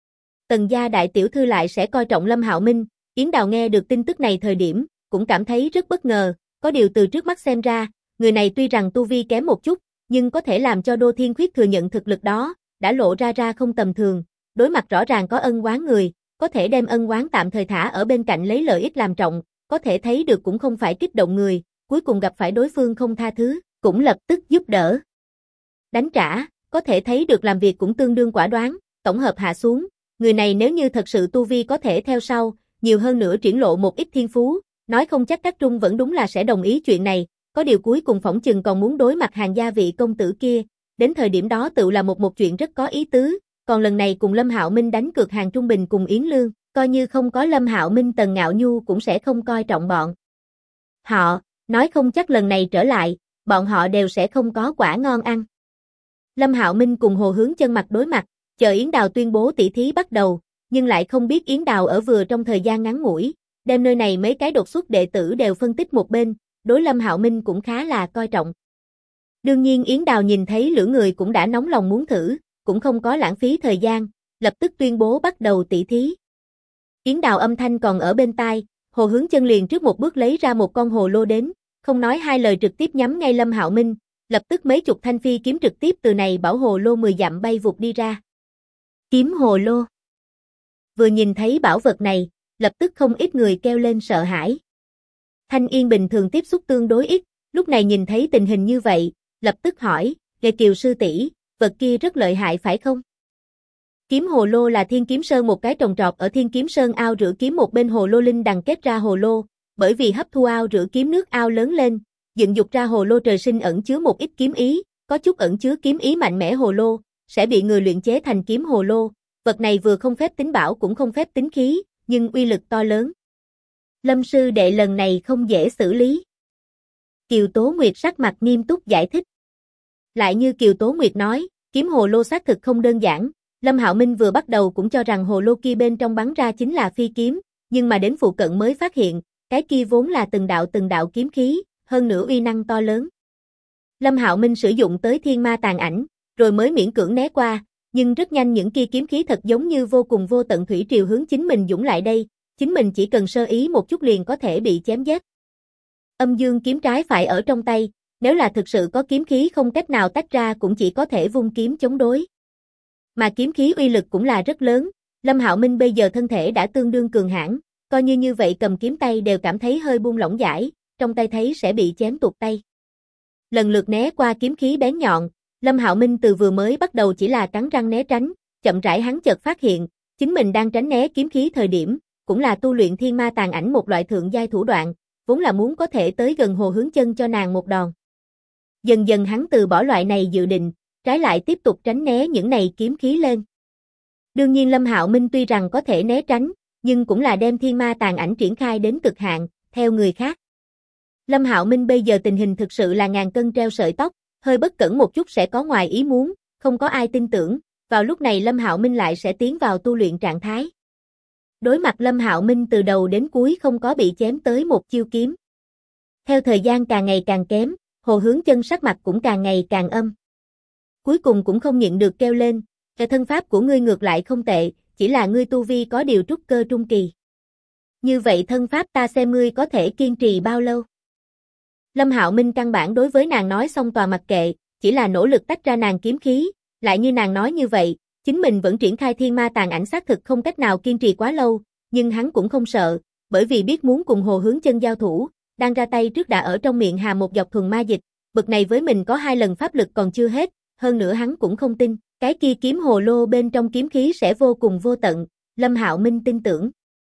Tần gia đại tiểu thư lại sẽ coi trọng Lâm Hạo Minh, Yến Đào nghe được tin tức này thời điểm, cũng cảm thấy rất bất ngờ, có điều từ trước mắt xem ra, người này tuy rằng tu vi kém một chút, nhưng có thể làm cho Đô Thiên Khuyết thừa nhận thực lực đó, đã lộ ra không tầm thường, đối mặt rõ ràng có ân oán người, có thể đem ân oán tạm thời thả ở bên cạnh lấy lợi ích làm trọng, có thể thấy được cũng không phải kích động người, cuối cùng gặp phải đối phương không tha thứ, cũng lập tức giúp đỡ. Đánh trả, có thể thấy được làm việc cũng tương đương quả đoán, tổng hợp hạ xuống, người này nếu như thật sự tu vi có thể theo sau, nhiều hơn nữa triển lộ một ít thiên phú, nói không chắc các trung vẫn đúng là sẽ đồng ý chuyện này, có điều cuối cùng phỏng chừng còn muốn đối mặt hàng gia vị công tử kia, đến thời điểm đó tự là một chuyện rất có ý tứ, còn lần này cùng Lâm Hạo Minh đánh cược hàng Trung Bình cùng Yến Lương, coi như không có Lâm Hạo Minh Tần Ngạo Nhu cũng sẽ không coi trọng bọn họ, nói không chắc lần này trở lại, bọn họ đều sẽ không có quả ngon ăn. Lâm Hạo Minh cùng Hồ Hướng Chân mặt đối mặt, chờ Yến Đào tuyên bố tỷ thí bắt đầu, nhưng lại không biết Yến Đào ở vừa trong thời gian ngắn ngủi, đem nơi này mấy cái đột xuất đệ tử đều phân tích một bên, đối Lâm Hạo Minh cũng khá là coi trọng. Đương nhiên Yến Đào nhìn thấy lửa người cũng đã nóng lòng muốn thử, cũng không có lãng phí thời gian, lập tức tuyên bố bắt đầu tỷ thí. Yến Đào âm thanh còn ở bên tai, Hồ Hướng Chân liền trước một bước lấy ra một con hồ lô đến, không nói hai lời trực tiếp nhắm ngay Lâm Hạo Minh, lập tức mấy chục thanh phi kiếm trực tiếp từ này bảo hồ lô 10 dặm bay vụt đi ra. Kiếm hồ lô. Vừa nhìn thấy bảo vật này, lập tức không ít người kêu lên sợ hãi. Thanh Yên bình thường tiếp xúc tương đối ít, lúc này nhìn thấy tình hình như vậy, lập tức hỏi, Lệ Kiều sư tỷ, vật kia rất lợi hại phải không? Kiếm hồ lô là Thiên Kiếm Sơn một cái trồng trọt ở Thiên Kiếm Sơn ao rửa kiếm một bên hồ lô linh đằng kết ra hồ lô, bởi vì hấp thu ao rửa kiếm nước ao lớn lên, dựng dục ra hồ lô trời sinh ẩn chứa một ít kiếm ý, có chút ẩn chứa kiếm ý mạnh mẽ hồ lô, sẽ bị người luyện chế thành kiếm hồ lô, vật này vừa không phép tính bảo cũng không phép tính khí, nhưng uy lực to lớn. Lâm sư đệ lần này không dễ xử lý. Kiều Tố Nguyệt sắc mặt nghiêm túc giải thích. Lại như Kiều Tố Nguyệt nói, kiếm hồ lô xác thực không đơn giản, Lâm Hạo Minh vừa bắt đầu cũng cho rằng hồ lô kia bên trong bắn ra chính là phi kiếm, nhưng mà đến phụ cận mới phát hiện, cái kia vốn là từng đạo kiếm khí, hơn nữa uy năng to lớn. Lâm Hạo Minh sử dụng tới thiên ma tàn ảnh, rồi mới miễn cưỡng né qua, nhưng rất nhanh những kia kiếm khí thật giống như vô cùng vô tận thủy triều hướng chính mình dũng lại đây, chính mình chỉ cần sơ ý một chút liền có thể bị chém giết. Âm dương kiếm trái phải ở trong tay, nếu là thực sự có kiếm khí không cách nào tách ra cũng chỉ có thể vung kiếm chống đối. Mà kiếm khí uy lực cũng là rất lớn, Lâm Hạo Minh bây giờ thân thể đã tương đương cường hãn, coi như vậy cầm kiếm tay đều cảm thấy hơi buông lỏng giải, trong tay thấy sẽ bị chém tuột tay. Lần lượt né qua kiếm khí bén nhọn, Lâm Hạo Minh từ vừa mới bắt đầu chỉ là cắn răng né tránh, chậm rãi hắn chợt phát hiện, chính mình đang tránh né kiếm khí thời điểm, cũng là tu luyện thiên ma tàn ảnh một loại thượng giai thủ đoạn, vốn là muốn có thể tới gần Hồ Hướng Chân cho nàng một đòn. Dần dần hắn từ bỏ loại này dự định, trái lại tiếp tục tránh né những này kiếm khí lên. Đương nhiên Lâm Hạo Minh tuy rằng có thể né tránh, nhưng cũng là đem thiên ma tàn ảnh triển khai đến cực hạn, theo người khác. Lâm Hạo Minh bây giờ tình hình thực sự là ngàn cân treo sợi tóc, hơi bất cẩn một chút sẽ có ngoài ý muốn, không có ai tin tưởng, vào lúc này Lâm Hạo Minh lại sẽ tiến vào tu luyện trạng thái. Đối mặt Lâm Hạo Minh từ đầu đến cuối không có bị chém tới một chiêu kiếm. Theo thời gian càng ngày càng kém, Hồ Hướng Chân sắc mặt cũng càng ngày càng âm. Cuối cùng cũng không nhịn được kêu lên, thân pháp của ngươi ngược lại không tệ, chỉ là ngươi tu vi có điều trúc cơ trung kỳ. Như vậy thân pháp ta xem ngươi có thể kiên trì bao lâu. Lâm Hạo Minh căn bản đối với nàng nói xong tòa mặc kệ, chỉ là nỗ lực tách ra nàng kiếm khí, lại như nàng nói như vậy, chính mình vẫn triển khai thiên ma tàn ảnh xác thực không cách nào kiên trì quá lâu, nhưng hắn cũng không sợ, bởi vì biết muốn cùng Hồ Hướng Chân giao thủ, đang ra tay trước đã ở trong miệng hà một dọc thuần ma dịch, bực này với mình có 2 lần pháp lực còn chưa hết, hơn nữa hắn cũng không tin, cái kia kiếm hồ lô bên trong kiếm khí sẽ vô cùng vô tận, Lâm Hạo Minh tin tưởng.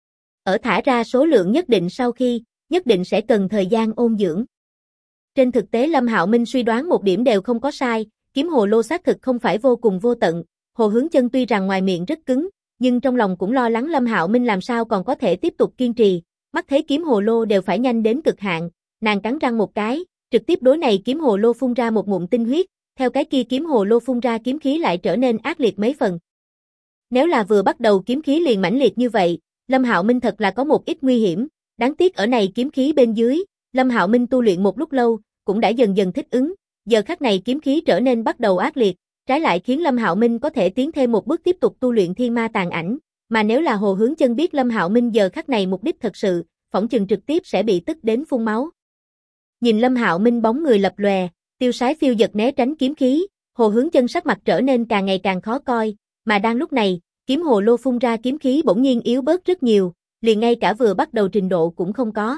Ở thả ra số lượng nhất định sau khi, nhất định sẽ cần thời gian ôn dưỡng. Trên thực tế Lâm Hạo Minh suy đoán một điểm đều không có sai, kiếm hồ lô xác thực không phải vô cùng vô tận, Hồ Hướng Chân tuy rằng ngoài miệng rất cứng, nhưng trong lòng cũng lo lắng Lâm Hạo Minh làm sao còn có thể tiếp tục kiên trì, mắt thấy kiếm hồ lô đều phải nhanh đến cực hạn, nàng cắn răng một cái, trực tiếp đối này kiếm hồ lô phun ra một ngụm tinh huyết, theo cái kia kiếm hồ lô phun ra kiếm khí lại trở nên ác liệt mấy phần. Nếu là vừa bắt đầu kiếm khí liền mãnh liệt như vậy, Lâm Hạo Minh thật là có một ít nguy hiểm, đáng tiếc ở này kiếm khí bên dưới, Lâm Hạo Minh tu luyện một lúc lâu, cũng đã dần dần thích ứng, giờ khắc này kiếm khí trở nên bắt đầu ác liệt, trái lại khiến Lâm Hạo Minh có thể tiến thêm một bước tiếp tục tu luyện thiên ma tàn ảnh, mà nếu là Hồ Hướng Chân biết Lâm Hạo Minh giờ khắc này mục đích thật sự, phỏng chừng trực tiếp sẽ bị tức đến phun máu. Nhìn Lâm Hạo Minh bóng người lập lòe, tiêu sái phiêu giật né tránh kiếm khí, Hồ Hướng Chân sắc mặt trở nên càng ngày càng khó coi, mà đang lúc này, kiếm hồ lô phun ra kiếm khí bỗng nhiên yếu bớt rất nhiều, liền ngay cả vừa bắt đầu trình độ cũng không có.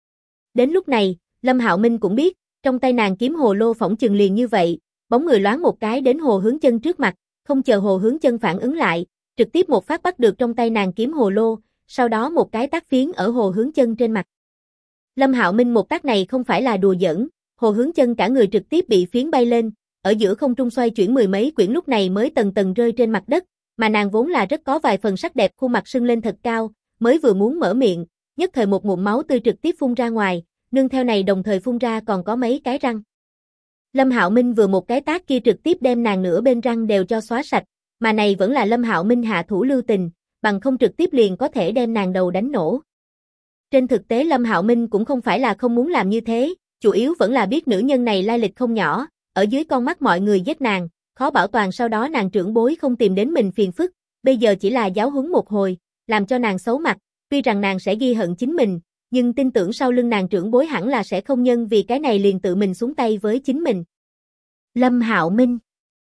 Đến lúc này, Lâm Hạo Minh cũng biết, trong tay nàng kiếm hồ lô phỏng chừng liền như vậy, bóng người loáng một cái đến Hồ Hướng Chân trước mặt, không chờ Hồ Hướng Chân phản ứng lại, trực tiếp một phát bắt được trong tay nàng kiếm hồ lô, sau đó một cái tát phiến ở Hồ Hướng Chân trên mặt. Lâm Hạo Minh một tác này không phải là đùa giỡn, Hồ Hướng Chân cả người trực tiếp bị phiến bay lên, ở giữa không trung xoay chuyển mười mấy quyển lúc này mới tầng tầng rơi trên mặt đất, mà nàng vốn là rất có vài phần sắc đẹp, khuôn mặt sưng lên thật cao, mới vừa muốn mở miệng, nhất thời một ngụm máu tươi trực tiếp phun ra ngoài, nương theo này đồng thời phun ra còn có mấy cái răng. Lâm Hạo Minh vừa một cái tát kia trực tiếp đem nàng nửa bên răng đều cho xóa sạch, mà này vẫn là Lâm Hạo Minh hạ thủ lưu tình, bằng không trực tiếp liền có thể đem nàng đầu đánh nổ. Trên thực tế Lâm Hạo Minh cũng không phải là không muốn làm như thế, chủ yếu vẫn là biết nữ nhân này lai lịch không nhỏ, ở dưới con mắt mọi người giết nàng, khó bảo toàn sau đó nàng trưởng bối không tìm đến mình phiền phức, bây giờ chỉ là giáo huấn một hồi, làm cho nàng xấu mặt, tuy rằng nàng sẽ ghi hận chính mình, nhưng tin tưởng sau lưng nàng trưởng bối hẳn là sẽ không nhân vì cái này liền tự mình xuống tay với chính mình. Lâm Hạo Minh,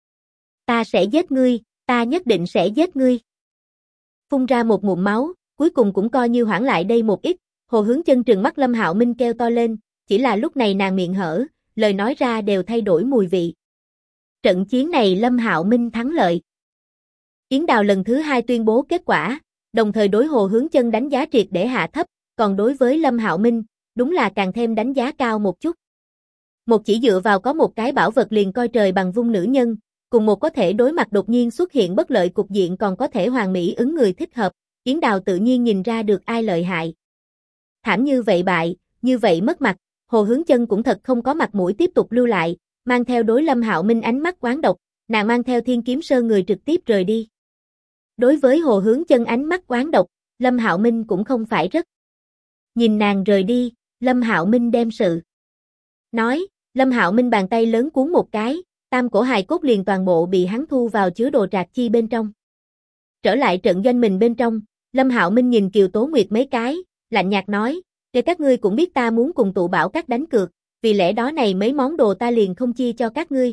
ta sẽ giết ngươi, ta nhất định sẽ giết ngươi. Phun ra một ngụm máu, cuối cùng cũng coi như hoãn lại đây một ít, Hồ Hướng Chân trừng mắt Lâm Hạo Minh kêu to lên, chỉ là lúc này nàng miệng hở, lời nói ra đều thay đổi mùi vị. Trận chiến này Lâm Hạo Minh thắng lợi. Yến Đào lần thứ 2 tuyên bố kết quả, đồng thời đối Hồ Hướng Chân đánh giá triệt để hạ thấp, còn đối với Lâm Hạo Minh, đúng là càng thêm đánh giá cao một chút. Một chỉ dựa vào có một cái bảo vật liền coi trời bằng vung nữ nhân, cùng một có thể đối mặt đột nhiên xuất hiện bất lợi cục diện còn có thể hoàn mỹ ứng người thích hợp, Yến Đào tự nhiên nhìn ra được ai lợi hại. Thảm như vậy bại, như vậy mất mặt, Hồ Hướng Chân cũng thật không có mặt mũi tiếp tục lưu lại, mang theo đối Lâm Hạo Minh ánh mắt quán độc, nàng mang theo Thiên Kiếm Sơn người trực tiếp rời đi. Đối với Hồ Hướng Chân ánh mắt quán độc, Lâm Hạo Minh cũng không phải rất. Nhìn nàng rời đi, Lâm Hạo Minh đem sự nói, Lâm Hạo Minh bàn tay lớn cuốn một cái, tam cổ hài cốt liền toàn bộ bị hắn thu vào chứa đồ trạc chi bên trong. Trở lại trận doanh mình bên trong, Lâm Hạo Minh nhìn Kiều Tố Nguyệt mấy cái, lạnh nhạt nói, để các ngươi cũng biết ta muốn cùng tụ bảo các đánh cược, vì lẽ đó này mấy món đồ ta liền không chia cho các ngươi.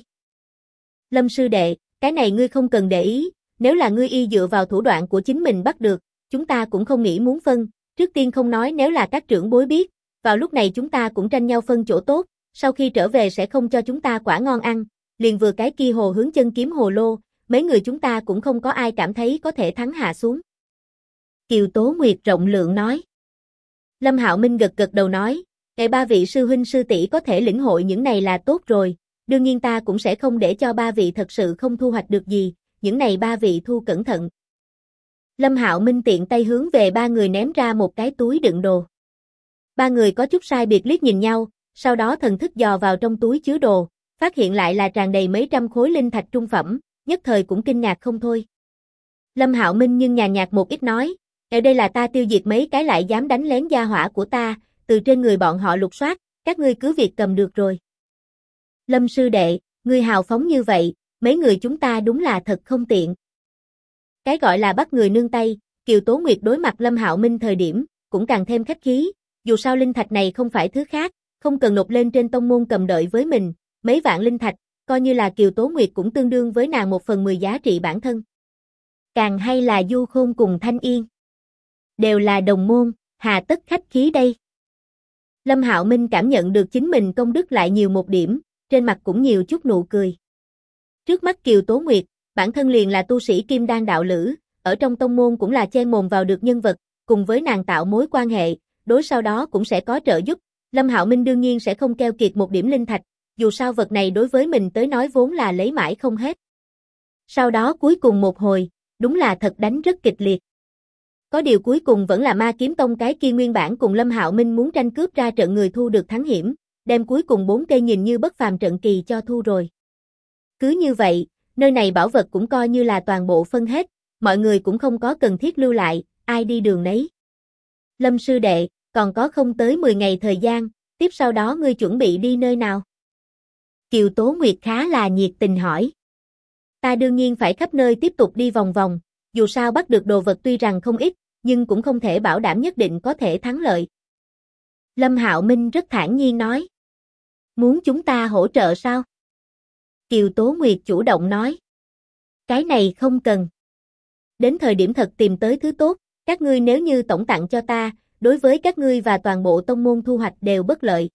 Lâm sư đệ, cái này ngươi không cần để ý, nếu là ngươi y dựa vào thủ đoạn của chính mình bắt được, chúng ta cũng không nghĩ muốn phân, trước tiên không nói nếu là các trưởng bối biết, vào lúc này chúng ta cũng tranh nhau phân chỗ tốt, sau khi trở về sẽ không cho chúng ta quả ngon ăn, liền vừa cái kia Hồ Hướng Chân kiếm hồ lô, mấy người chúng ta cũng không có ai cảm thấy có thể thắng hạ xuống. Kiều Tố Nguyệt rộng lượng nói. Lâm Hạo Minh gật gật đầu nói, ngày ba vị sư huynh sư tỷ có thể lĩnh hội những này là tốt rồi, đương nhiên ta cũng sẽ không để cho ba vị thật sự không thu hoạch được gì, những này ba vị thu cẩn thận. Lâm Hạo Minh tiện tay hướng về ba người ném ra một cái túi đựng đồ. Ba người có chút sai biệt liếc nhìn nhau, sau đó thần thức dò vào trong túi chứa đồ, phát hiện lại là tràn đầy mấy trăm khối linh thạch trung phẩm, nhất thời cũng kinh ngạc không thôi. Lâm Hạo Minh nhưng nhàn nhạt một ít nói, ở đây là ta tiêu diệt mấy cái lại dám đánh lén gia hỏa của ta, từ trên người bọn họ lục soát, các ngươi cứ việc cầm được rồi. Lâm sư đệ, ngươi hào phóng như vậy, mấy người chúng ta đúng là thật không tiện. Cái gọi là bắt người nương tay, Kiều Tố Nguyệt đối mặt Lâm Hạo Minh thời điểm, cũng càng thêm khách khí, dù sao linh thạch này không phải thứ khác, không cần nộp lên trên tông môn cầm đợi với mình, mấy vạn linh thạch, coi như là Kiều Tố Nguyệt cũng tương đương với nàng 1/10 giá trị bản thân. Càng hay là Du Khôn cùng Thanh Yên. Đều là đồng môn, hà tất khách khí đây. Lâm Hạo Minh cảm nhận được chính mình công đức lại nhiều một điểm, trên mặt cũng nhiều chút nụ cười. Trước mắt Kiều Tố Nguyệt, bản thân liền là tu sĩ kim đan đạo lữ, ở trong tông môn cũng là chen mồm vào được nhân vật, cùng với nàng tạo mối quan hệ, đối sau đó cũng sẽ có trợ giúp. Lâm Hạo Minh đương nhiên sẽ không keo kiệt một điểm linh thạch, dù sao vật này đối với mình tới nói vốn là lấy mãi không hết. Sau đó cuối cùng một hồi, đúng là thật đánh rất kịch liệt. Có điều cuối cùng vẫn là Ma Kiếm Tông cái kia nguyên bản cùng Lâm Hạo Minh muốn tranh cướp ra trận người thu được thắng hiểm, đem cuối cùng 4 cây nhìn như bất phàm trận kỳ cho thu rồi. Cứ như vậy, nơi này bảo vật cũng coi như là toàn bộ phân hết, mọi người cũng không có cần thiết lưu lại, ai đi đường nấy. Lâm sư đệ, còn có không tới 10 ngày thời gian, tiếp sau đó ngươi chuẩn bị đi nơi nào? Kiều Tố Nguyệt khá là nhiệt tình hỏi. Ta đương nhiên phải khắp nơi tiếp tục đi vòng vòng, dù sao bắt được đồ vật tuy rằng không ít, nhưng cũng không thể bảo đảm nhất định có thể thắng lợi. Lâm Hạo Minh rất thản nhiên nói. Muốn chúng ta hỗ trợ sao? Kiều Tố Nguyệt chủ động nói. Cái này không cần. Đến thời điểm thật tìm tới thứ tốt, các ngươi nếu như tổng tặng cho ta, đối với các ngươi và toàn bộ tông môn thu hoạch đều bất lợi.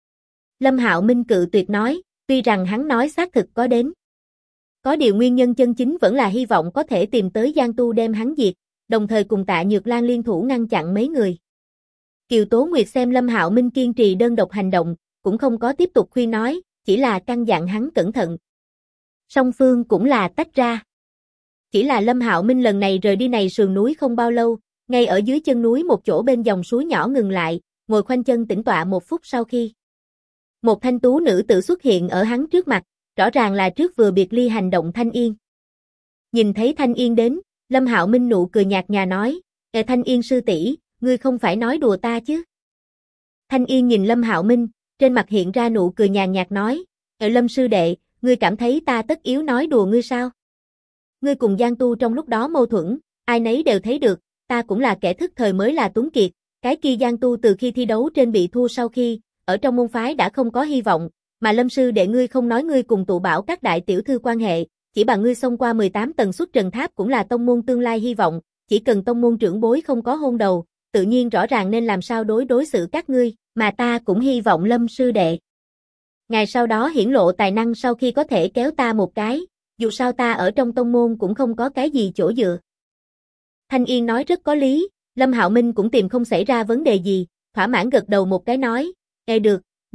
Lâm Hạo Minh cự tuyệt nói, tuy rằng hắn nói xác thực có đến. Có điều nguyên nhân chân chính vẫn là hy vọng có thể tìm tới Giang Tu đem hắn diệt, đồng thời cùng Tạ Nhược Lan liên thủ ngăn chặn mấy người. Kiều Tố Nguyệt xem Lâm Hạo Minh kiên trì đơn độc hành động, cũng không có tiếp tục khuyên nói, chỉ là căn dặn hắn cẩn thận. Song phương cũng là tách ra. Chỉ là Lâm Hạo Minh lần này rời đi này sườn núi không bao lâu, ngay ở dưới chân núi một chỗ bên dòng suối nhỏ ngừng lại, ngồi khoanh chân tĩnh tọa một phút sau khi. Một thanh tú nữ tử xuất hiện ở hắn trước mặt, rõ ràng là trước vừa biệt ly hành động Thanh Yên. Nhìn thấy Thanh Yên đến, Lâm Hạo Minh nụ cười nhạt nhòa nói, Thanh Yên sư tỷ, ngươi không phải nói đùa ta chứ? Thanh Yên nhìn Lâm Hạo Minh, trên mặt hiện ra nụ cười nhàn nhạt nói, Lâm sư đệ, ngươi cảm thấy ta tất yếu nói đùa ngươi sao? Ngươi cùng Giang Tu trong lúc đó mâu thuẫn, ai nấy đều thấy được, ta cũng là kẻ thức thời mới là tuấn kiệt, cái kia Giang Tu từ khi thi đấu trên bị thua sau khi, ở trong môn phái đã không có hy vọng, mà Lâm sư đệ ngươi không nói ngươi cùng tụ bảo các đại tiểu thư quan hệ, chỉ bằng ngươi xông qua 18 tầng xuất trần tháp cũng là tông môn tương lai hy vọng, chỉ cần tông môn trưởng bối không có hôn đầu, tự nhiên rõ ràng nên làm sao đối xử các ngươi, mà ta cũng hy vọng Lâm sư đệ. Ngày sau đó hiển lộ tài năng sau khi có thể kéo ta một cái, dù sao ta ở trong tông môn cũng không có cái gì chỗ dựa. Thanh Yên nói rất có lý, Lâm Hạo Minh cũng tìm không xảy ra vấn đề gì, thỏa mãn gật đầu một cái nói, được,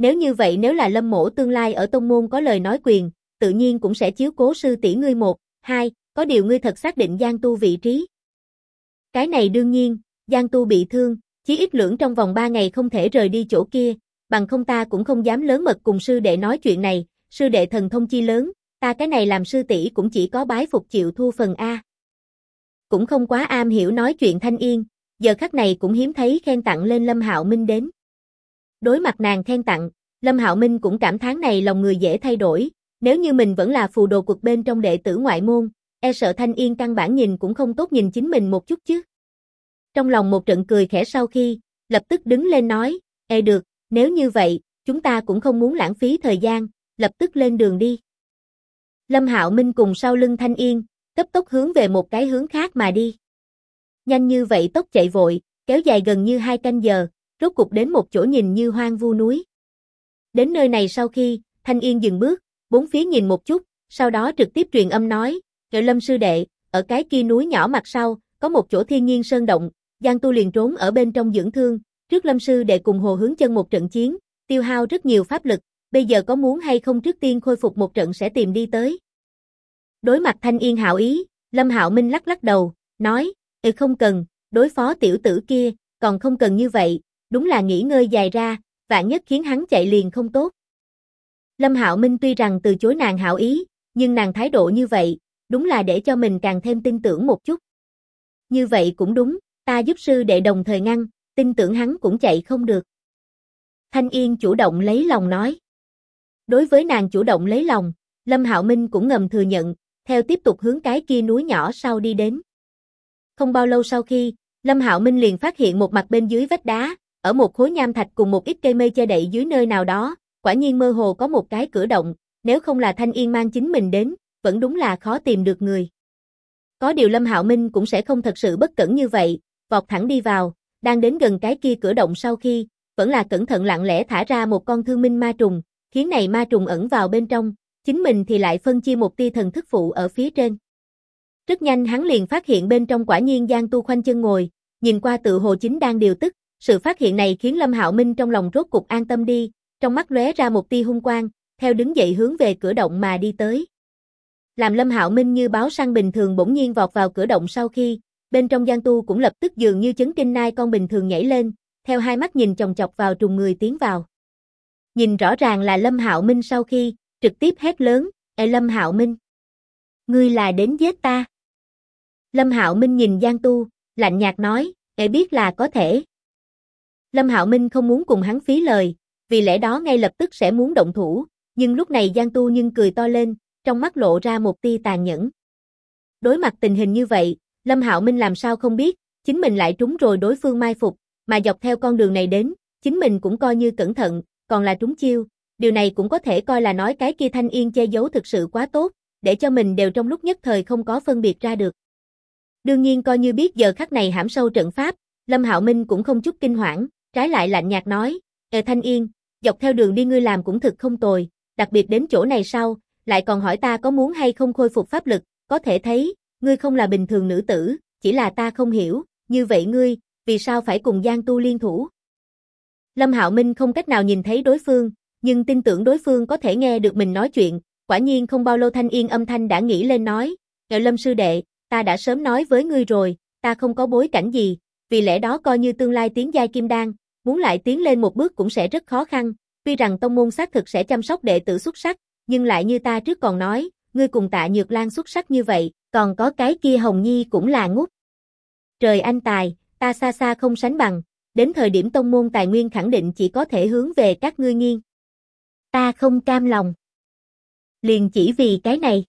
Nếu như vậy nếu là Lâm mỗ tương lai ở tông môn có lời nói quyền, tự nhiên cũng sẽ chiếu cố sư tỷ ngươi một, hai, có điều ngươi thật xác định Giang Tu vị trí. Cái này đương nhiên, Giang Tu bị thương, chí ít lưỡng trong vòng 3 ngày không thể rời đi chỗ kia, bằng không ta cũng không dám lớn mật cùng sư đệ nói chuyện này, sư đệ thần thông chi lớn, ta cái này làm sư tỷ cũng chỉ có bái phục chịu thua phần A. Cũng không quá am hiểu nói chuyện Thanh Yên, giờ khắc này cũng hiếm thấy khen tặng lên Lâm Hạo Minh đến. Đối mặt nàng khen tặng, Lâm Hạo Minh cũng cảm thán này lòng người dễ thay đổi, nếu như mình vẫn là phù đồ cuộc bên trong đệ tử ngoại môn, e sợ Thanh Yên căn bản nhìn cũng không tốt nhìn chính mình một chút chứ. Trong lòng một trận cười khẽ sau khi, lập tức đứng lên nói, được, nếu như vậy, chúng ta cũng không muốn lãng phí thời gian, lập tức lên đường đi. Lâm Hạo Minh cùng sau lưng Thanh Yên, cấp tốc hướng về một cái hướng khác mà đi. Nhanh như vậy tốc chạy vội, kéo dài gần như 2 canh giờ, rốt cục đến một chỗ nhìn như hoang vu núi. Đến nơi này sau khi, Thanh Yên dừng bước, bốn phía nhìn một chút, sau đó trực tiếp truyền âm nói, Lâm sư đệ, ở cái kia núi nhỏ mặt sau, có một chỗ thiên nhiên sơn động, Giang Tu liền trốn ở bên trong dưỡng thương, trước Lâm sư đệ cùng Hồ Hướng Chân một trận chiến, tiêu hao rất nhiều pháp lực, bây giờ có muốn hay không trước tiên khôi phục một trận sẽ tìm đi tới. Đối mặt Thanh Yên hảo ý, Lâm Hạo Minh lắc lắc đầu, nói, không cần, đối phó tiểu tử kia, còn không cần như vậy, đúng là nghỉ ngơi dài ra, vạn nhất khiến hắn chạy liền không tốt. Lâm Hạo Minh tuy rằng từ chối nàng hảo ý, nhưng nàng thái độ như vậy, đúng là để cho mình càng thêm tin tưởng một chút. Như vậy cũng đúng, ta giúp sư đệ đồng thời ngăn, tin tưởng hắn cũng chạy không được. Thanh Yên chủ động lấy lòng nói. Đối với nàng chủ động lấy lòng, Lâm Hạo Minh cũng ngầm thừa nhận, theo tiếp tục hướng cái kia núi nhỏ sau đi đến. Không bao lâu sau khi, Lâm Hạo Minh liền phát hiện một mặt bên dưới vách đá, ở một khối nham thạch cùng một ít cây mây che đậy dưới nơi nào đó, quả nhiên mơ hồ có một cái cửa động, nếu không là Thanh Yên mang chính mình đến, vẫn đúng là khó tìm được người. Có điều Lâm Hạo Minh cũng sẽ không thật sự bất cẩn như vậy, vọt thẳng đi vào, đang đến gần cái kia cửa động sau khi, vẫn là cẩn thận lặng lẽ thả ra một con thương minh ma trùng, khiến này ma trùng ẩn vào bên trong, chính mình thì lại phân chia một tia thần thức phụ ở phía trên. Rất nhanh hắn liền phát hiện bên trong quả nhiên Giang Tu khoanh chân ngồi, nhìn qua tự hồ chính đang điều tức, sự phát hiện này khiến Lâm Hạo Minh trong lòng rốt cục an tâm đi, trong mắt lóe ra một tia hung quang, theo đứng dậy hướng về cửa động mà đi tới. Làm Lâm Hạo Minh như báo săn bình thường bỗng nhiên vọt vào cửa động sau khi, bên trong Giang Tu cũng lập tức dường như chấn kinh nai con bình thường nhảy lên, theo hai mắt nhìn chòng chọc vào trùng người tiến vào. Nhìn rõ ràng là Lâm Hạo Minh sau khi, trực tiếp hét lớn, Lâm Hạo Minh, ngươi là đến giết ta. Lâm Hạo Minh nhìn Giang Tu, lạnh nhạt nói, biết là có thể. Lâm Hạo Minh không muốn cùng hắn phí lời, vì lẽ đó ngay lập tức sẽ muốn động thủ, nhưng lúc này Giang Tu nhưng cười to lên, trong mắt lộ ra một tia tàn nhẫn. Đối mặt tình hình như vậy, Lâm Hạo Minh làm sao không biết, chính mình lại trúng rồi đối phương mai phục, mà dọc theo con đường này đến, chính mình cũng coi như cẩn thận, còn là trúng chiêu, điều này cũng có thể coi là nói cái kia Thanh Yên che giấu thực sự quá tốt, để cho mình đều trong lúc nhất thời không có phân biệt ra được. Đương nhiên coi như biết giờ khắc này hãm sâu trận pháp, Lâm Hạo Minh cũng không chút kinh hoảng, trái lại lạnh nhạt nói, Thanh Yên, dọc theo đường đi ngươi làm cũng thực không tồi, đặc biệt đến chỗ này sau, lại còn hỏi ta có muốn hay không khôi phục pháp lực, có thể thấy, ngươi không là bình thường nữ tử, chỉ là ta không hiểu, như vậy ngươi, vì sao phải cùng Giang Tu liên thủ? Lâm Hạo Minh không cách nào nhìn thấy đối phương, nhưng tin tưởng đối phương có thể nghe được mình nói chuyện, quả nhiên không bao lâu Thanh Yên âm thanh đã nghĩ lên nói, Lâm sư đệ, ta đã sớm nói với ngươi rồi, ta không có bối cảnh gì, vì lẽ đó coi như tương lai tiến giai kim đan, muốn lại tiến lên một bước cũng sẽ rất khó khăn, tuy rằng tông môn xác thực sẽ chăm sóc đệ tử xuất sắc, nhưng lại như ta trước còn nói, ngươi cùng Tạ Nhược Lan xuất sắc như vậy, còn có cái kia Hồng Nhi cũng là ngút. Trời anh tài, ta xa xa không sánh bằng, đến thời điểm tông môn tài nguyên khẳng định chỉ có thể hướng về các ngươi nghiêng. Ta không cam lòng. Liền chỉ vì cái này.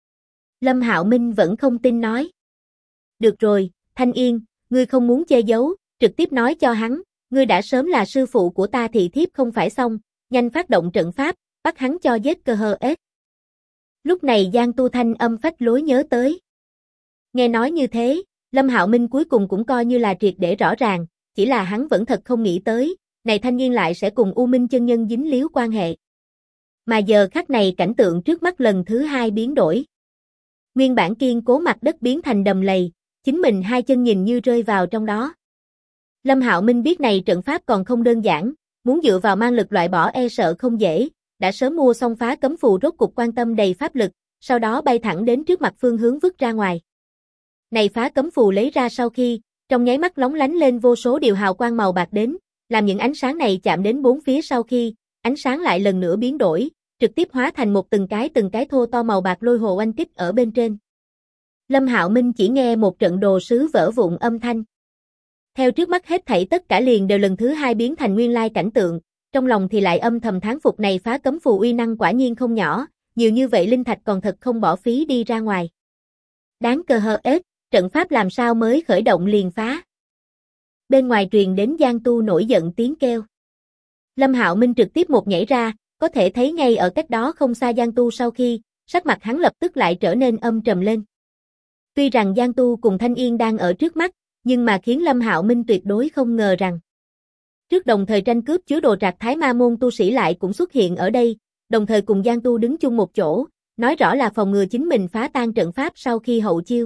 Lâm Hạo Minh vẫn không tin nói. Được rồi, Thanh Yên, ngươi không muốn che giấu, trực tiếp nói cho hắn, ngươi đã sớm là sư phụ của ta thị thiếp không phải xong, nhanh phát động trận pháp, bắt hắn cho giết cơ hơ ếch. Lúc này Giang Tu thanh âm phách lối nhớ tới. Nghe nói như thế, Lâm Hạo Minh cuối cùng cũng coi như là triệt để rõ ràng, chỉ là hắn vẫn thật không nghĩ tới, này thanh niên lại sẽ cùng U Minh chân nhân dính líu quan hệ. Mà giờ khắc này cảnh tượng trước mắt lần thứ hai biến đổi. Nguyên bản kiên cố mặt đất biến thành đầm lầy, chính mình hai chân nhìn như rơi vào trong đó. Lâm Hạo Minh biết này trận pháp còn không đơn giản, muốn dựa vào mang lực loại bỏ e sợ không dễ, đã sớm mua xong phá cấm phù rốt cục quan tâm đầy pháp lực, sau đó bay thẳng đến trước mặt phương hướng vứt ra ngoài. Này phá cấm phù lấy ra sau khi, trong nháy mắt lóng lánh lên vô số điều hào quang màu bạc đến, làm những ánh sáng này chạm đến bốn phía sau khi, ánh sáng lại lần nữa biến đổi, trực tiếp hóa thành một từng cái thô to màu bạc lôi hồ oanh kích ở bên trên. Lâm Hạo Minh chỉ nghe một trận đồ sứ vỡ vụn âm thanh. Theo trước mắt hết thảy tất cả liền đều lần thứ hai biến thành nguyên lai cảnh tượng, trong lòng thì lại âm thầm thán phục này phá cấm phù uy năng quả nhiên không nhỏ, nhiều như vậy linh thạch còn thật không bỏ phí đi ra ngoài. Đáng cơ hơ ếch, trận pháp làm sao mới khởi động liền phá. Bên ngoài truyền đến Giang Tu nổi giận tiếng kêu. Lâm Hạo Minh trực tiếp một nhảy ra, có thể thấy ngay ở cách đó không xa Giang Tu sau khi, sắc mặt hắn lập tức lại trở nên âm trầm lên. Tuy rằng Giang Tu cùng Thanh Yên đang ở trước mắt, nhưng mà khiến Lâm Hạo Minh tuyệt đối không ngờ rằng. Trước đồng thời tranh cướp chứa đồ trạc Thái Ma môn tu sĩ lại cũng xuất hiện ở đây, đồng thời cùng Giang Tu đứng chung một chỗ, nói rõ là phòng ngừa chính mình phá tan trận pháp sau khi hậu chiêu.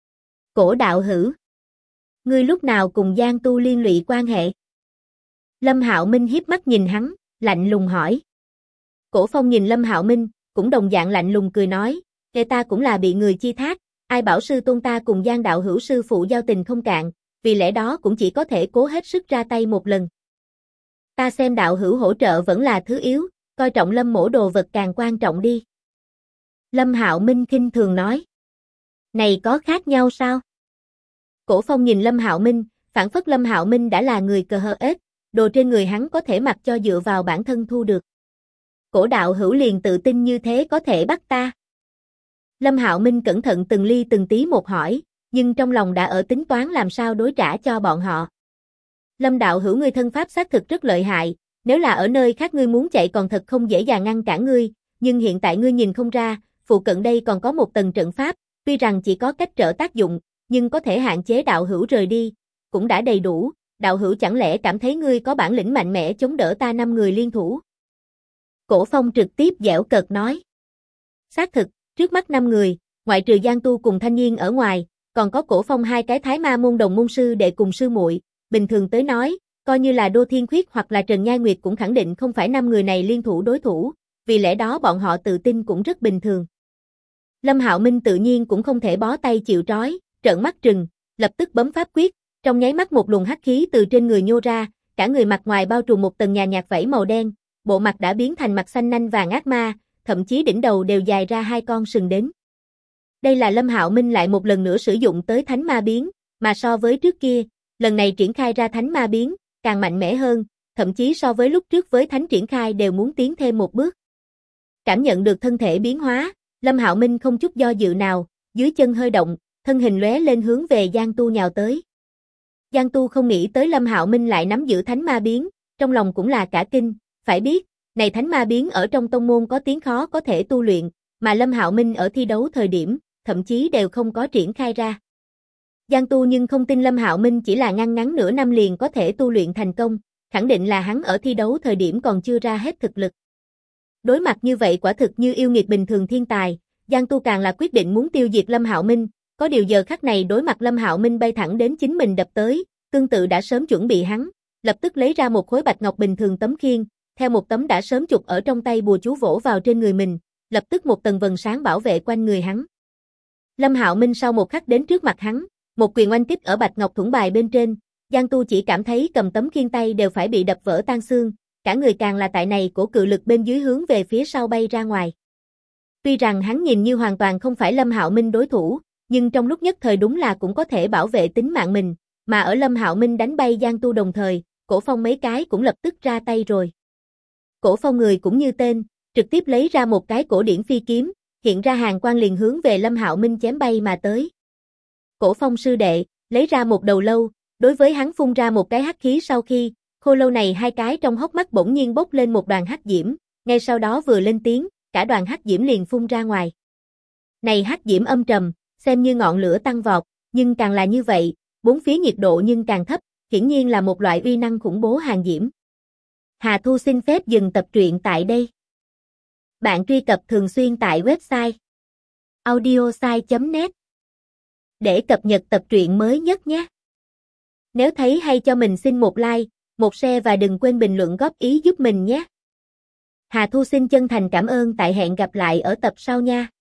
Cổ đạo hữu, ngươi lúc nào cùng Giang Tu liên lụy quan hệ? Lâm Hạo Minh hiếp mắt nhìn hắn, lạnh lùng hỏi. Cổ Phong nhìn Lâm Hạo Minh, cũng đồng dạng lạnh lùng cười nói, ta cũng là bị người chi thác, ai bảo sư tôn ta cùng Giang đạo hữu sư phụ giao tình không cạn, vì lẽ đó cũng chỉ có thể cố hết sức ra tay một lần. Ta xem đạo hữu hỗ trợ vẫn là thứ yếu, coi trọng Lâm mỗ đồ vật càng quan trọng đi. Lâm Hạo Minh khinh thường nói. Này có khác nhau sao? Cổ Phong nhìn Lâm Hạo Minh, phản phất Lâm Hạo Minh đã là người cờ hờ ếch, đồ trên người hắn có thể mặc cho dựa vào bản thân thu được. Cổ đạo hữu liền tự tin như thế có thể bắt ta. Lâm Hạo Minh cẩn thận từng ly từng tí một hỏi, nhưng trong lòng đã ở tính toán làm sao đối trả cho bọn họ. Lâm đạo hữu ngươi thân pháp xác thực rất lợi hại, nếu là ở nơi khác ngươi muốn chạy còn thật không dễ dàng ngăn cản ngươi, nhưng hiện tại ngươi nhìn không ra, phụ cận đây còn có một tầng trận pháp, tuy rằng chỉ có cách trở tác dụng, nhưng có thể hạn chế đạo hữu rời đi, cũng đã đầy đủ, đạo hữu chẳng lẽ cảm thấy ngươi có bản lĩnh mạnh mẽ chống đỡ ta 5 người liên thủ? Cổ Phong trực tiếp giễu cợt nói. Xác thực, trước mắt 5 người, ngoại trừ Giang Tu cùng Thanh Nhiên ở ngoài, còn có Cổ Phong 2 cái Thái Ma môn đồng môn sư đệ cùng sư muội, bình thường tới nói, coi như là Đô Thiên Khuyết hoặc là Trần Nhai Nguyệt cũng khẳng định không phải 5 người này liên thủ đối thủ, vì lẽ đó bọn họ tự tin cũng rất bình thường. Lâm Hạo Minh tự nhiên cũng không thể bó tay chịu trói, trợn mắt trừng, lập tức bấm pháp quyết, trong nháy mắt một luồng hắc khí từ trên người nhô ra, cả người mặt ngoài bao trùm một tầng nhàn nhạt vảy màu đen, bộ mặt đã biến thành mặt xanh nanh vàng ác ma, thậm chí đỉnh đầu đều dài ra 2 con sừng đến. Đây là Lâm Hạo Minh lại một lần nữa sử dụng tới Thánh Ma biến, mà so với trước kia, lần này triển khai ra Thánh Ma biến, càng mạnh mẽ hơn, thậm chí so với lúc trước với Thánh triển khai đều muốn tiến thêm một bước. Cảm nhận được thân thể biến hóa, Lâm Hạo Minh không chút do dự nào, dưới chân hơi động, thân hình lóe lên hướng về Giang Tu nhào tới. Giang Tu không nghĩ tới Lâm Hạo Minh lại nắm giữ Thánh Ma biến, trong lòng cũng là cả kinh, phải biết, này Thánh Ma biến ở trong tông môn có tiếng khó có thể tu luyện, mà Lâm Hạo Minh ở thi đấu thời điểm, thậm chí đều không có triển khai ra. Giang Tu nhưng không tin Lâm Hạo Minh chỉ là ngắn nửa năm liền có thể tu luyện thành công, khẳng định là hắn ở thi đấu thời điểm còn chưa ra hết thực lực. Đối mặt như vậy quả thực như yêu nghiệt bình thường thiên tài, Giang Tu càng là quyết định muốn tiêu diệt Lâm Hạo Minh, có điều giờ khắc này đối mặt Lâm Hạo Minh bay thẳng đến chính mình đập tới, tương tự đã sớm chuẩn bị hắn, lập tức lấy ra một khối bạch ngọc bình thường tấm khiên, theo một tấm đã sớm chụp ở trong tay bùa chú vỗ vào trên người mình, lập tức một tầng vầng sáng bảo vệ quanh người hắn. Lâm Hạo Minh sau một khắc đến trước mặt hắn, một quyền oanh kích ở bạch ngọc thuẫn bài bên trên, Giang Tu chỉ cảm thấy cầm tấm khiên tay đều phải bị đập vỡ tan xương, cả người càng là tại này cổ cự lực bên dưới hướng về phía sau bay ra ngoài. Tuy rằng hắn nhìn như hoàn toàn không phải Lâm Hạo Minh đối thủ, nhưng trong lúc nhất thời đúng là cũng có thể bảo vệ tính mạng mình, mà ở Lâm Hạo Minh đánh bay Giang Tu đồng thời, Cổ Phong mấy cái cũng lập tức ra tay rồi. Cổ Phong người cũng như tên, trực tiếp lấy ra một cái cổ điển phi kiếm, hiện ra hàng quang liền hướng về Lâm Hạo Minh chém bay mà tới. Cổ Phong sư đệ, lấy ra một đầu lâu, đối với hắn phun ra một cái hắc khí sau khi, khô lâu này 2 cái trong hốc mắt bỗng nhiên bốc lên một đoàn hắc diễm, ngay sau đó vừa lên tiếng, cả đoàn hắc diễm liền phun ra ngoài. Này hắc diễm âm trầm, xem như ngọn lửa tăng vọt, nhưng càng là như vậy, bốn phía nhiệt độ nhưng càng thấp, hiển nhiên là một loại uy năng khủng bố hàng diễm. Hà Thu xin phép dừng tập truyện tại đây. Bạn truy cập thường xuyên tại website audiosai.net để cập nhật tập truyện mới nhất nhé. Nếu thấy hay cho mình xin một like, một share và đừng quên bình luận góp ý giúp mình nhé. Hà Thu xin chân thành cảm ơn, tại hẹn gặp lại ở tập sau nha.